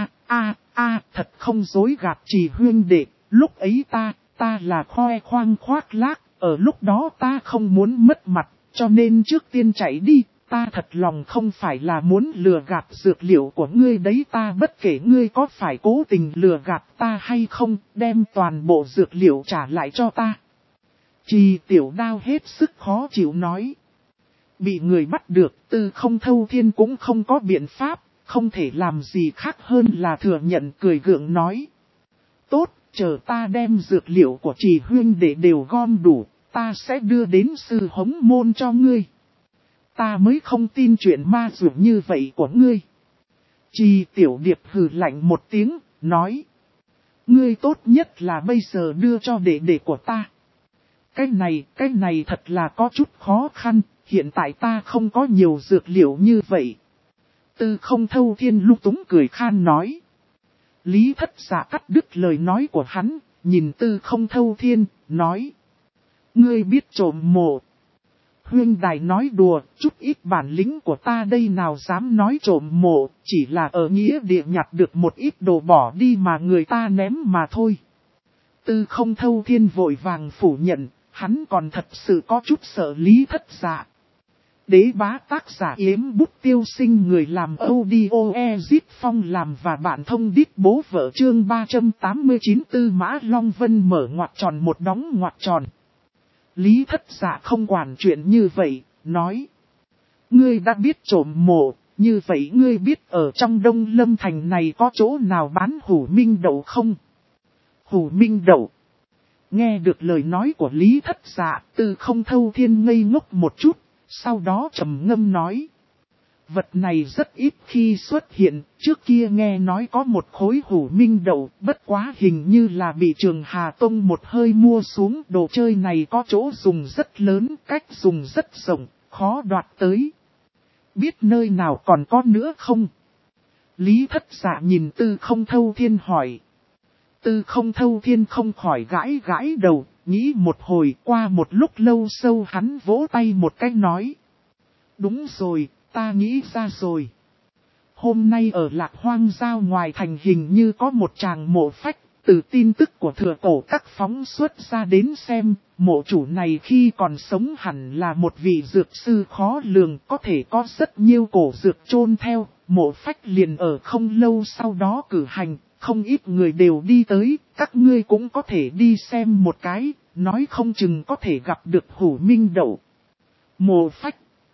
Thật không dối gạt Trì huynh đệ, lúc ấy ta là khoe khoang khoác lác. Ở lúc đó ta không muốn mất mặt, cho nên trước tiên chạy đi, ta thật lòng không phải là muốn lừa gạt dược liệu của ngươi đấy, ta bất kể ngươi có phải cố tình lừa gạt ta hay không, đem toàn bộ dược liệu trả lại cho ta. Trì Tiểu Đao hết sức khó chịu nói. Bị người bắt được, Tư Không Thâu Thiên cũng không có biện pháp, không thể làm gì khác hơn là thừa nhận, cười gượng nói. Tốt. Chờ ta đem dược liệu của Trì huynh đệ đều gom đủ, ta sẽ đưa đến Sư Hống Môn cho ngươi. Ta mới không tin chuyện ma dược như vậy của ngươi. Trì Tiểu Điệp hừ lạnh một tiếng, nói. Ngươi tốt nhất là bây giờ đưa cho đệ đệ của ta. Cái này thật là có chút khó khăn, hiện tại ta không có nhiều dược liệu như vậy. Tư Không Thâu Thiên lung túng cười khan nói. Lý Thất Dạ cắt đứt lời nói của hắn, nhìn Tư Không Thâu Thiên, nói. Ngươi biết trộm mộ. Huynh đài nói đùa, chút ít bản lĩnh của ta đây nào dám nói trộm mộ, chỉ là ở nghĩa địa nhặt được một ít đồ bỏ đi mà người ta ném mà thôi. Tư Không Thâu Thiên vội vàng phủ nhận, hắn còn thật sự có chút sợ Lý Thất Dạ. Đế bá tác giả Yếm Bút Tiêu Sinh, người làm audio Ezit Phong làm và bạn thông đít bố vợ, chương 389 Tư Mã Long Vân mở ngoặc tròn một đóng ngoặc tròn. Lý Thất Dạ không quản chuyện như vậy, nói. Ngươi đã biết trộm mộ, Như vậy ngươi biết ở trong Đông Lâm Thành này có chỗ nào bán hủ minh đậu không? Hủ minh đậu. Nghe được lời nói của Lý Thất Dạ, Tư Không Thâu Thiên ngây ngốc một chút, sau đó trầm ngâm nói. Vật này rất ít khi xuất hiện, trước kia nghe nói có một khối hủ minh đậu, bất quá hình như là bị Trường Hà Tông một hơi mua xuống. Đồ chơi này có chỗ dùng rất lớn, cách dùng rất rộng, khó đoạt tới. Biết nơi nào còn có nữa không? Lý Thất Dạ nhìn Tư Không Thâu Thiên hỏi. Tư Không Thâu Thiên không khỏi gãi gãi đầu, nghĩ một hồi, qua một lúc lâu sâu hắn vỗ tay một cái nói. Đúng rồi, ta nghĩ ra rồi. Hôm nay ở Lạc Hoang Giao ngoài thành hình như có một tràng mộ phách, từ tin tức của thừa cổ các phóng xuất ra đến xem, mộ chủ này khi còn sống hẳn là một vị dược sư khó lường, có thể có rất nhiều cổ dược chôn theo, mộ phách liền ở không lâu sau đó cử hành, không ít người đều đi tới, các ngươi cũng có thể đi xem một cái, nói không chừng có thể gặp được hủ minh đậu. Mộ phách.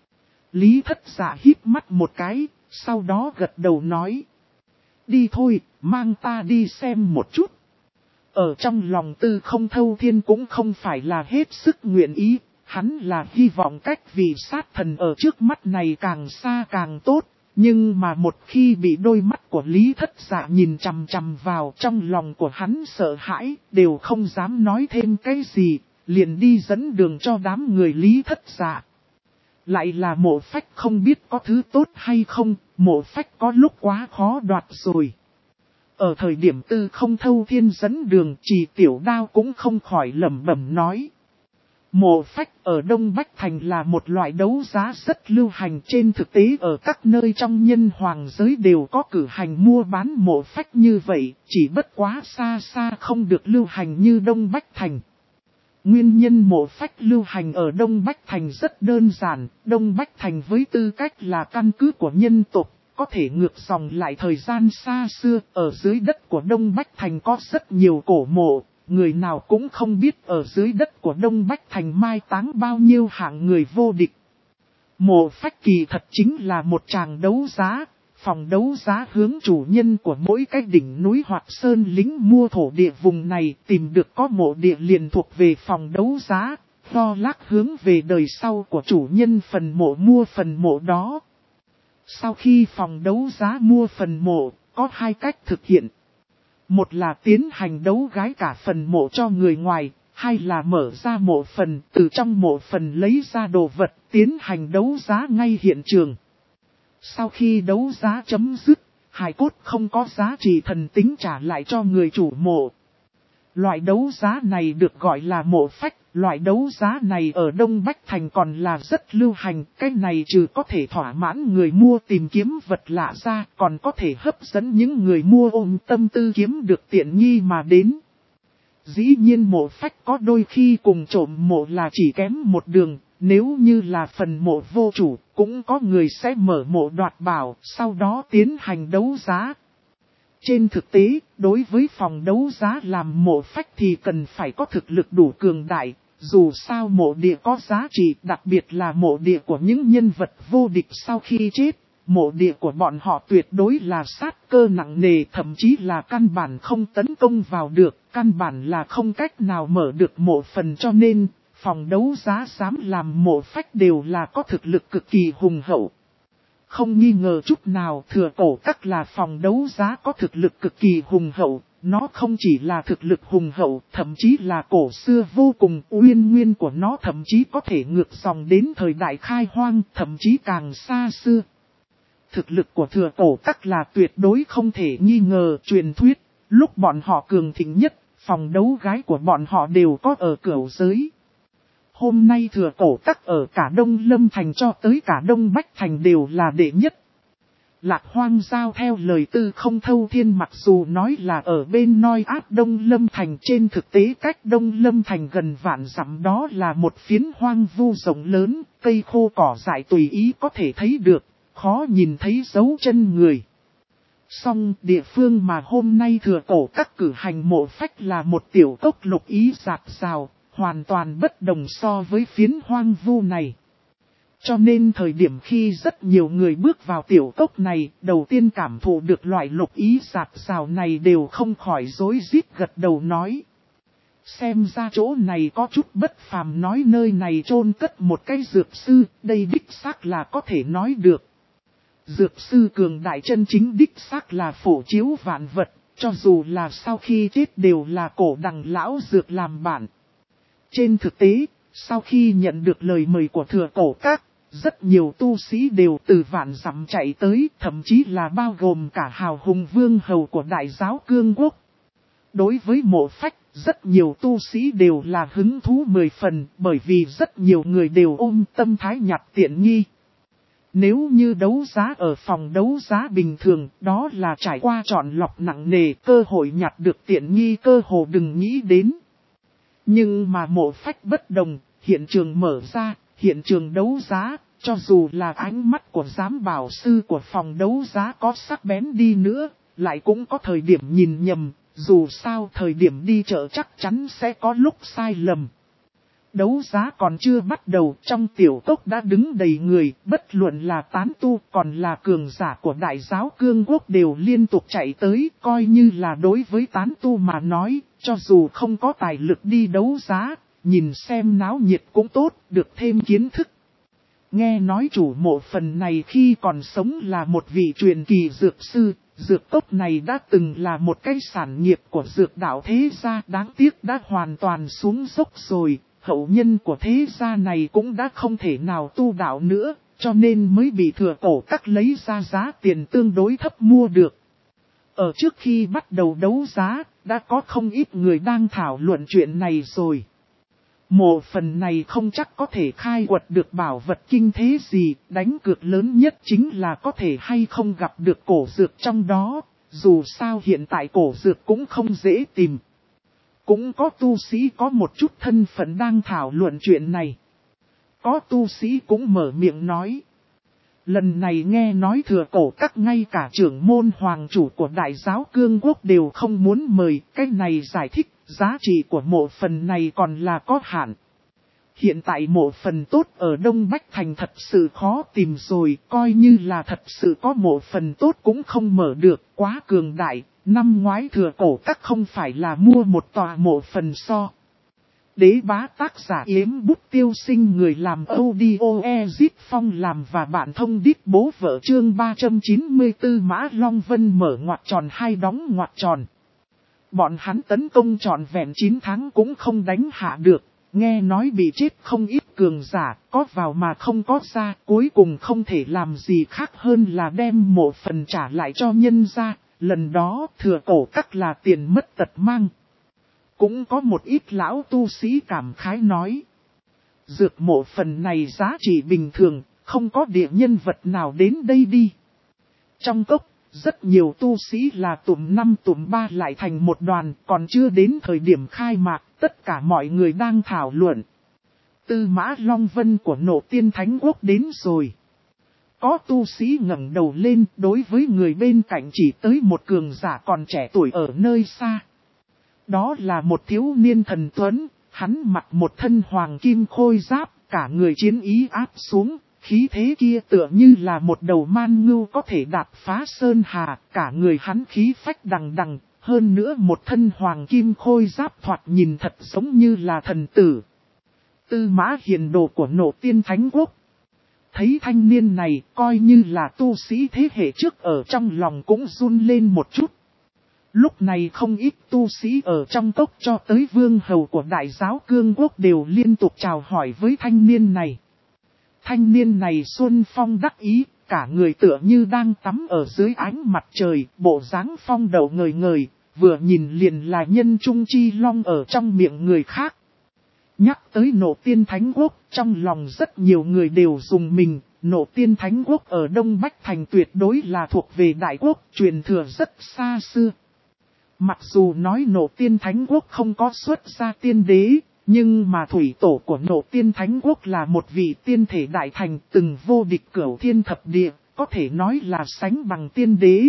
Lý Thất Dạ híp mắt một cái, sau đó gật đầu nói. Đi thôi, mang ta đi xem một chút. Ở trong lòng Tư Không Thâu Thiên cũng không phải là hết sức nguyện ý, hắn là hy vọng cách vị sát thần ở trước mắt này càng xa càng tốt. Nhưng mà một khi bị đôi mắt của Lý Thất Dạ nhìn chằm chằm vào, trong lòng của hắn sợ hãi, đều không dám nói thêm cái gì, liền đi dẫn đường cho đám người Lý Thất Dạ. Lại là mộ phách không biết có thứ tốt hay không, mộ phách có lúc quá khó đoạt rồi. Ở thời điểm Tư Không Thâu Thiên dẫn đường, Chỉ Tiểu Đao cũng không khỏi lẩm bẩm nói. Mộ phách ở Đông Bách Thành là một loại đấu giá rất lưu hành, trên thực tế ở các nơi trong nhân hoàng giới đều có cử hành mua bán mộ phách như vậy, chỉ bất quá xa xa không được lưu hành như Đông Bách Thành. Nguyên nhân mộ phách lưu hành ở Đông Bách Thành rất đơn giản, Đông Bách Thành với tư cách là căn cứ của nhân tộc, có thể ngược dòng lại thời gian xa xưa, ở dưới đất của Đông Bách Thành có rất nhiều cổ mộ, người nào cũng không biết ở dưới đất của Đông Bách Thành mai táng bao nhiêu hạng người vô địch. Mộ phách kỳ thật chính là một tràng đấu giá. Phòng đấu giá hướng chủ nhân của mỗi cái đỉnh núi hoặc sơn lính mua thổ địa vùng này, tìm được có mộ địa liền thuộc về phòng đấu giá, lo lắc hướng về đời sau của chủ nhân phần mộ mua phần mộ đó. Sau khi phòng đấu giá mua phần mộ, có hai cách thực hiện. Một là tiến hành đấu gái cả phần mộ cho người ngoài, hai là mở ra mộ phần, từ trong mộ phần lấy ra đồ vật, tiến hành đấu giá ngay hiện trường. Sau khi đấu giá chấm dứt, hài cốt không có giá trị thần tính trả lại cho người chủ mộ. Loại đấu giá này được gọi là mộ phách, loại đấu giá này ở Đông Bách Thành còn là rất lưu hành, cái này trừ có thể thỏa mãn người mua tìm kiếm vật lạ ra, còn có thể hấp dẫn những người mua ôm tâm tư kiếm được tiện nghi mà đến. Dĩ nhiên mộ phách có đôi khi cùng trộm mộ là chỉ kém một đường, nếu như là phần mộ vô chủ, cũng có người sẽ mở mộ đoạt bảo, sau đó tiến hành đấu giá. Trên thực tế, đối với phòng đấu giá làm mộ phách thì cần phải có thực lực đủ cường đại, dù sao mộ địa có giá trị, đặc biệt là mộ địa của những nhân vật vô địch sau khi chết. Mộ địa của bọn họ tuyệt đối là sát cơ nặng nề, thậm chí là căn bản không tấn công vào được, căn bản là không cách nào mở được mộ phần, cho nên phòng đấu giá dám làm mộ phách đều là có thực lực cực kỳ hùng hậu. Không nghi ngờ chút nào thừa cổ các là phòng đấu giá có thực lực cực kỳ hùng hậu, nó không chỉ là thực lực hùng hậu, thậm chí là cổ xưa vô cùng, uyên nguyên của nó thậm chí có thể ngược dòng đến thời đại khai hoang, thậm chí càng xa xưa. Thực lực của thừa cổ các là tuyệt đối không thể nghi ngờ. Truyền thuyết, lúc bọn họ cường thịnh nhất, phòng đấu gái của bọn họ đều có ở cửu giới. Hôm nay thừa cổ các ở cả Đông Lâm Thành cho tới cả Đông Bách Thành đều là đệ nhất. Lạc Hoang Giao theo lời Tư Không Thâu Thiên mặc dù nói là ở bên Noi Át Đông Lâm Thành, trên thực tế cách Đông Lâm Thành gần vạn dặm đó là một phiến hoang vu rộng lớn, cây khô cỏ dại tùy ý có thể thấy được, khó nhìn thấy dấu chân người. Song địa phương mà hôm nay thừa cổ các cử hành mộ phách là một tiểu cốc lục ý rạc rào, hoàn toàn bất đồng so với phiến hoang vu này. Cho nên thời điểm khi rất nhiều người bước vào tiểu cốc này, đầu tiên cảm thụ được loại lục ý sạt sào này đều không khỏi rối rít gật đầu nói. Xem ra chỗ này có chút bất phàm, nói nơi này chôn cất một cái dược sư, đây đích xác là có thể nói được. Dược sư cường đại chân chính đích xác là phổ chiếu vạn vật, cho dù là sau khi chết đều là cổ đằng lão dược làm bạn. Trên thực tế, sau khi nhận được lời mời của thừa cổ các, rất nhiều tu sĩ đều từ vạn dặm chạy tới, thậm chí là bao gồm cả hào hùng vương hầu của đại giáo cương quốc. Đối với mộ phách, rất nhiều tu sĩ đều là hứng thú 10 phần, bởi vì rất nhiều người đều ôm tâm thái nhặt tiện nghi. Nếu như đấu giá ở phòng đấu giá bình thường, đó là trải qua chọn lọc nặng nề, cơ hội nhặt được tiện nghi cơ hồ đừng nghĩ đến. Nhưng mà mộ phách bất đồng, hiện trường mở ra, hiện trường đấu giá, cho dù là ánh mắt của giám bảo sư của phòng đấu giá có sắc bén đi nữa, lại cũng có thời điểm nhìn nhầm, dù sao thời điểm đi chợ chắc chắn sẽ có lúc sai lầm. Đấu giá còn chưa bắt đầu, trong tiểu cốc đã đứng đầy người, bất luận là tán tu còn là cường giả của đại giáo cương quốc đều liên tục chạy tới, coi như là đối với tán tu mà nói, cho dù không có tài lực đi đấu giá, nhìn xem náo nhiệt cũng tốt, được thêm kiến thức. Nghe nói chủ mộ phần này khi còn sống là một vị truyền kỳ dược sư, dược cốc này đã từng là một cái sản nghiệp của dược đạo thế gia, đáng tiếc đã hoàn toàn xuống dốc rồi. Hậu nhân của thế gia này cũng đã không thể nào tu đạo nữa, cho nên mới bị thừa cổ các lấy ra giá tiền tương đối thấp mua được. Ở trước khi bắt đầu đấu giá, đã có không ít người đang thảo luận chuyện này rồi. Mộ phần này không chắc có thể khai quật được bảo vật kinh thế gì, đánh cược lớn nhất chính là có thể hay không gặp được cổ dược trong đó, dù sao hiện tại cổ dược cũng không dễ tìm. Cũng có tu sĩ có một chút thân phận đang thảo luận chuyện này. Có tu sĩ cũng mở miệng nói. Lần này nghe nói thừa cổ các ngay cả trưởng môn hoàng chủ của đại giáo cương quốc đều không muốn mời. Cái này giải thích giá trị của mộ phần này còn là có hạn. Hiện tại mộ phần tốt ở Đông Bách Thành thật sự khó tìm rồi. Coi như là thật sự có mộ phần tốt cũng không mở được, quá cường đại. Năm ngoái thừa cổ các không phải là mua một tòa mộ phần so. Đế bá tác giả Yếm Bút Tiêu Sinh, người làm audio Ezit Phong làm và bạn thông đít bố vợ, chương 394 Mã Long Vân mở ngoặc tròn hai đóng ngoặc tròn. Bọn hắn tấn công trọn vẹn 9 tháng cũng không đánh hạ được, nghe nói bị chết không ít cường giả, có vào mà không có ra, cuối cùng không thể làm gì khác hơn là đem mộ phần trả lại cho nhân gia. Lần đó thừa cổ các là tiền mất tật mang. Cũng có một ít lão tu sĩ cảm khái nói. Dược mộ phần này giá trị bình thường, không có địa nhân vật nào đến đây đi. Trong cốc, rất nhiều tu sĩ là tụm 5 tụm 3 lại thành một đoàn, còn chưa đến thời điểm khai mạc, tất cả mọi người đang thảo luận. Tư Mã Long Vân của Nộ Tiên Thánh Quốc đến rồi. Có tu sĩ ngẩng đầu lên, đối với người bên cạnh chỉ tới một cường giả còn trẻ tuổi ở nơi xa. Đó là một thiếu niên thần tuấn, hắn mặc một thân hoàng kim khôi giáp, cả người chiến ý áp xuống, khí thế kia tựa như là một đầu man ngưu có thể đạp phá sơn hà, cả người hắn khí phách đằng đằng, hơn nữa một thân hoàng kim khôi giáp thoạt nhìn thật giống như là thần tử. Tư Mã Hiền Đồ của Nộ Tiên Thánh Quốc. Thấy thanh niên này coi như là tu sĩ thế hệ trước, ở trong lòng cũng run lên một chút. Lúc này không ít tu sĩ ở trong cốc cho tới vương hầu của đại giáo cương quốc đều liên tục chào hỏi với thanh niên này. Thanh niên này xuân phong đắc ý, cả người tựa như đang tắm ở dưới ánh mặt trời, bộ dáng phong đầu ngời ngời, vừa nhìn liền là nhân trung chi long ở trong miệng người khác. Nhắc tới Nộ Tiên Thánh Quốc, trong lòng rất nhiều người đều dùng mình. Nộ Tiên Thánh Quốc ở Đông Bách Thành tuyệt đối là thuộc về đại quốc, truyền thừa rất xa xưa. Mặc dù nói Nộ Tiên Thánh Quốc không có xuất ra tiên đế, nhưng mà thủy tổ của Nộ Tiên Thánh Quốc là một vị tiên thể đại thành, từng vô địch cửu thiên thập địa, có thể nói là sánh bằng tiên đế.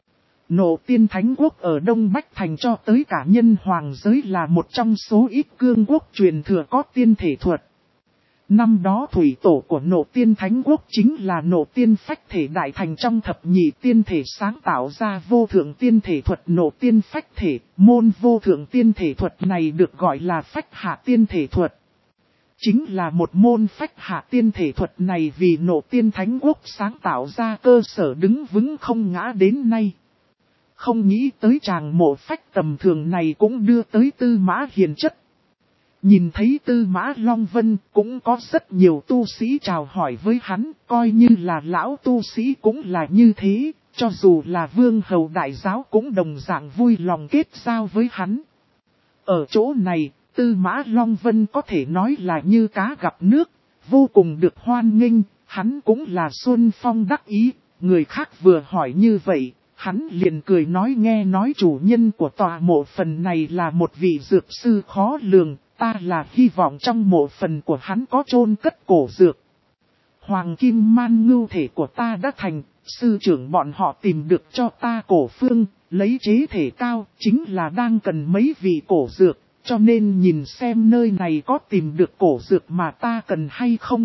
Nộ Tiên Thánh Quốc ở Đông Bách Thành cho tới cả nhân hoàng giới là một trong số ít cương quốc truyền thừa có tiên thể thuật. Năm đó thủy tổ của Nộ Tiên Thánh Quốc chính là Nộ Tiên Phách Thể đại thành trong thập nhị tiên thể sáng tạo ra vô thượng tiên thể thuật Nộ Tiên Phách Thể. Môn vô thượng tiên thể thuật này được gọi là Phách Hạ Tiên Thể thuật. Chính là một môn Phách Hạ Tiên Thể thuật này vì Nộ Tiên Thánh Quốc sáng tạo ra cơ sở đứng vững không ngã đến nay. Không nghĩ tới chàng mộ phách tầm thường này cũng đưa tới Tư Mã hiền chất. Nhìn thấy Tư Mã Long Vân cũng có rất nhiều tu sĩ chào hỏi với hắn, coi như là lão tu sĩ cũng là như thế, cho dù là vương hầu đại giáo cũng đồng dạng vui lòng kết giao với hắn. Ở chỗ này, Tư Mã Long Vân có thể nói là như cá gặp nước, vô cùng được hoan nghênh, hắn cũng là xuân phong đắc ý, người khác vừa hỏi như vậy. Hắn liền cười nói nghe nói chủ nhân của tòa mộ phần này là một vị dược sư khó lường, ta là hy vọng trong mộ phần của hắn có chôn cất cổ dược. Hoàng kim man ngưu thể của ta đã thành, sư trưởng bọn họ tìm được cho ta cổ phương, lấy chế thể cao, chính là đang cần mấy vị cổ dược, cho nên nhìn xem nơi này có tìm được cổ dược mà ta cần hay không.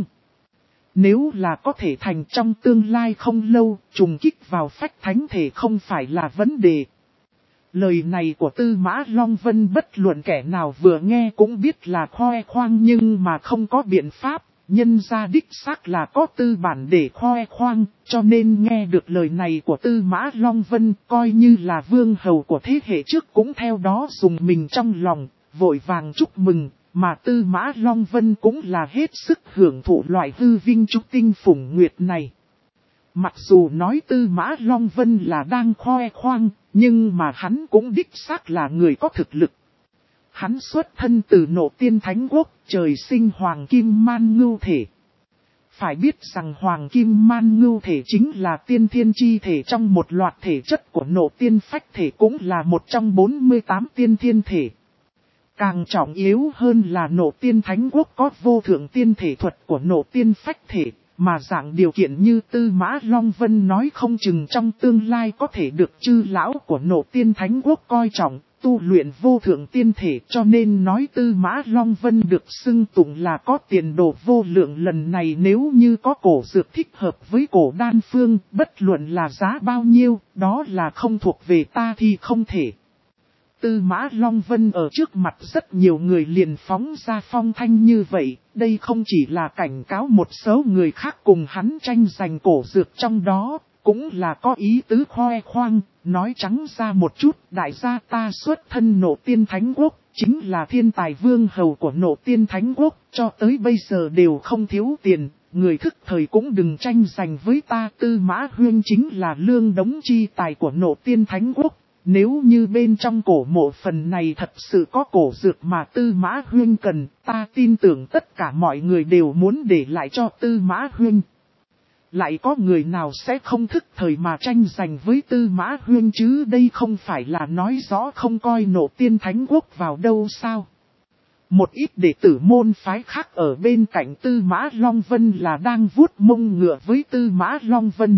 Nếu là có thể thành trong tương lai không lâu, trùng kích vào phách thánh thể không phải là vấn đề. Lời này của Tư Mã Long Vân bất luận kẻ nào vừa nghe cũng biết là khoe khoang nhưng mà không có biện pháp, nhân ra đích xác là có tư bản để khoe khoang, cho nên nghe được lời này của Tư Mã Long Vân coi như là vương hầu của thế hệ trước cũng theo đó dùng mình trong lòng, vội vàng chúc mừng. Mà Tư Mã Long Vân cũng là hết sức hưởng thụ loại hư vinh trúc tinh phủng nguyệt này. Mặc dù nói Tư Mã Long Vân là đang khoe khoang, nhưng mà hắn cũng đích xác là người có thực lực. Hắn xuất thân từ Nộ Tiên Thánh Quốc, trời sinh Hoàng Kim Man Ngưu Thể. Phải biết rằng Hoàng Kim Man Ngưu Thể chính là tiên thiên chi thể trong một loạt thể chất của Nộ Tiên Phách Thể cũng là một trong 48 tiên thiên thể. Càng trọng yếu hơn là Nộ Tiên Thánh Quốc có vô thượng tiên thể thuật của Nộ Tiên Phách Thể, mà dạng điều kiện như Tư Mã Long Vân nói không chừng trong tương lai có thể được chư lão của Nộ Tiên Thánh Quốc coi trọng, tu luyện vô thượng tiên thể cho nên nói Tư Mã Long Vân được xưng tụng là có tiền đồ vô lượng lần này nếu như có cổ dược thích hợp với cổ đan phương, bất luận là giá bao nhiêu, đó là không thuộc về ta thì không thể. Tư Mã Long Vân ở trước mặt rất nhiều người liền phóng ra phong thanh như vậy, đây không chỉ là cảnh cáo một số người khác cùng hắn tranh giành cổ dược trong đó, cũng là có ý tứ khoe khoang, nói trắng ra một chút, đại gia ta xuất thân Nộ Tiên Thánh Quốc, chính là thiên tài vương hầu của Nộ Tiên Thánh Quốc, cho tới bây giờ đều không thiếu tiền, người thức thời cũng đừng tranh giành với ta. Tư Mã Huyên chính là lương đống chi tài của Nộ Tiên Thánh Quốc. Nếu như bên trong cổ mộ phần này thật sự có cổ dược mà Tư Mã Huyên cần, ta tin tưởng tất cả mọi người đều muốn để lại cho Tư Mã Huyên. Lại có người nào sẽ không thức thời mà tranh giành với Tư Mã Huyên chứ, đây không phải là nói rõ không coi Nộ Tiên Thánh Quốc vào đâu sao. Một ít đệ tử môn phái khác ở bên cạnh Tư Mã Long Vân là đang vuốt mông ngựa với Tư Mã Long Vân.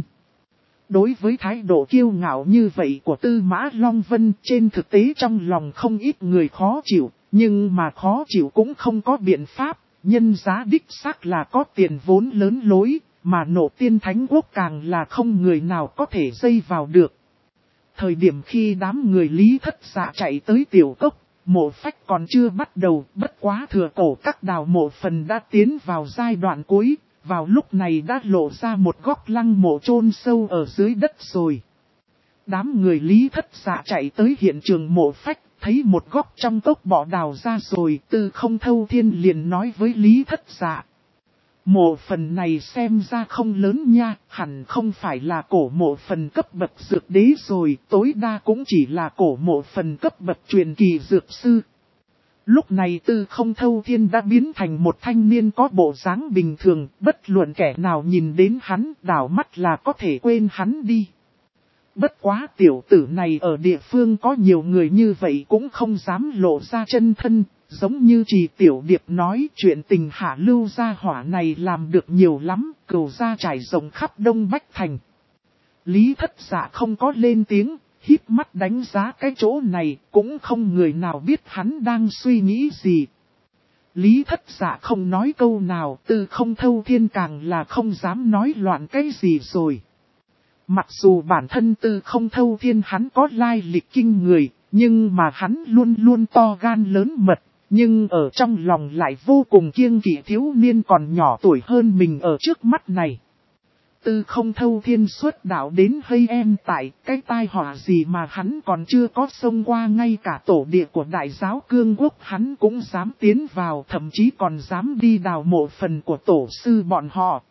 Đối với thái độ kiêu ngạo như vậy của Tư Mã Long Vân trên thực tế trong lòng không ít người khó chịu, nhưng mà khó chịu cũng không có biện pháp, nhân giá đích xác là có tiền vốn lớn lối, mà Nộ Tiên Thánh Quốc càng là không người nào có thể dây vào được. Thời điểm khi đám người Lý Thất Dạ chạy tới tiểu cốc, mộ phách còn chưa bắt đầu, bất quá thừa cổ các đào mộ phần đã tiến vào giai đoạn cuối. Vào lúc này đã lộ ra một góc lăng mộ chôn sâu ở dưới đất rồi. Đám người Lý Thất Dạ chạy tới hiện trường mộ phách, thấy một góc trong cốc bỏ đào ra rồi, Tư Không Thâu Thiên liền nói với Lý Thất Dạ. Mộ phần này xem ra không lớn nha, hẳn không phải là cổ mộ phần cấp bậc dược đế rồi, tối đa cũng chỉ là cổ mộ phần cấp bậc truyền kỳ dược sư. Lúc này Tư Không Thâu Thiên đã biến thành một thanh niên có bộ dáng bình thường, bất luận kẻ nào nhìn đến hắn, đảo mắt là có thể quên hắn đi. Bất quá tiểu tử này ở địa phương có nhiều người như vậy cũng không dám lộ ra chân thân, giống như Trì Tiểu Điệp nói chuyện tình hạ lưu gia hỏa này làm được nhiều lắm, cừu gia trải rộng khắp Đông Bách Thành. Lý Thất Dạ không có lên tiếng. Híp mắt đánh giá cái chỗ này, cũng không người nào biết hắn đang suy nghĩ gì. Lý Thất Dạ không nói câu nào, Tư Không Thâu Thiên càng là không dám nói loạn cái gì rồi. Mặc dù bản thân Tư Không Thâu Thiên hắn có lai lịch kinh người, nhưng mà hắn luôn luôn to gan lớn mật, nhưng ở trong lòng lại vô cùng kiêng kỵ thiếu niên còn nhỏ tuổi hơn mình ở trước mắt này. Tư Không Thâu Thiên xuất đạo đến hay em tại cái tai họa gì mà hắn còn chưa có xông qua, ngay cả tổ địa của đại giáo cương quốc hắn cũng dám tiến vào, thậm chí còn dám đi đào mộ phần của tổ sư bọn họ.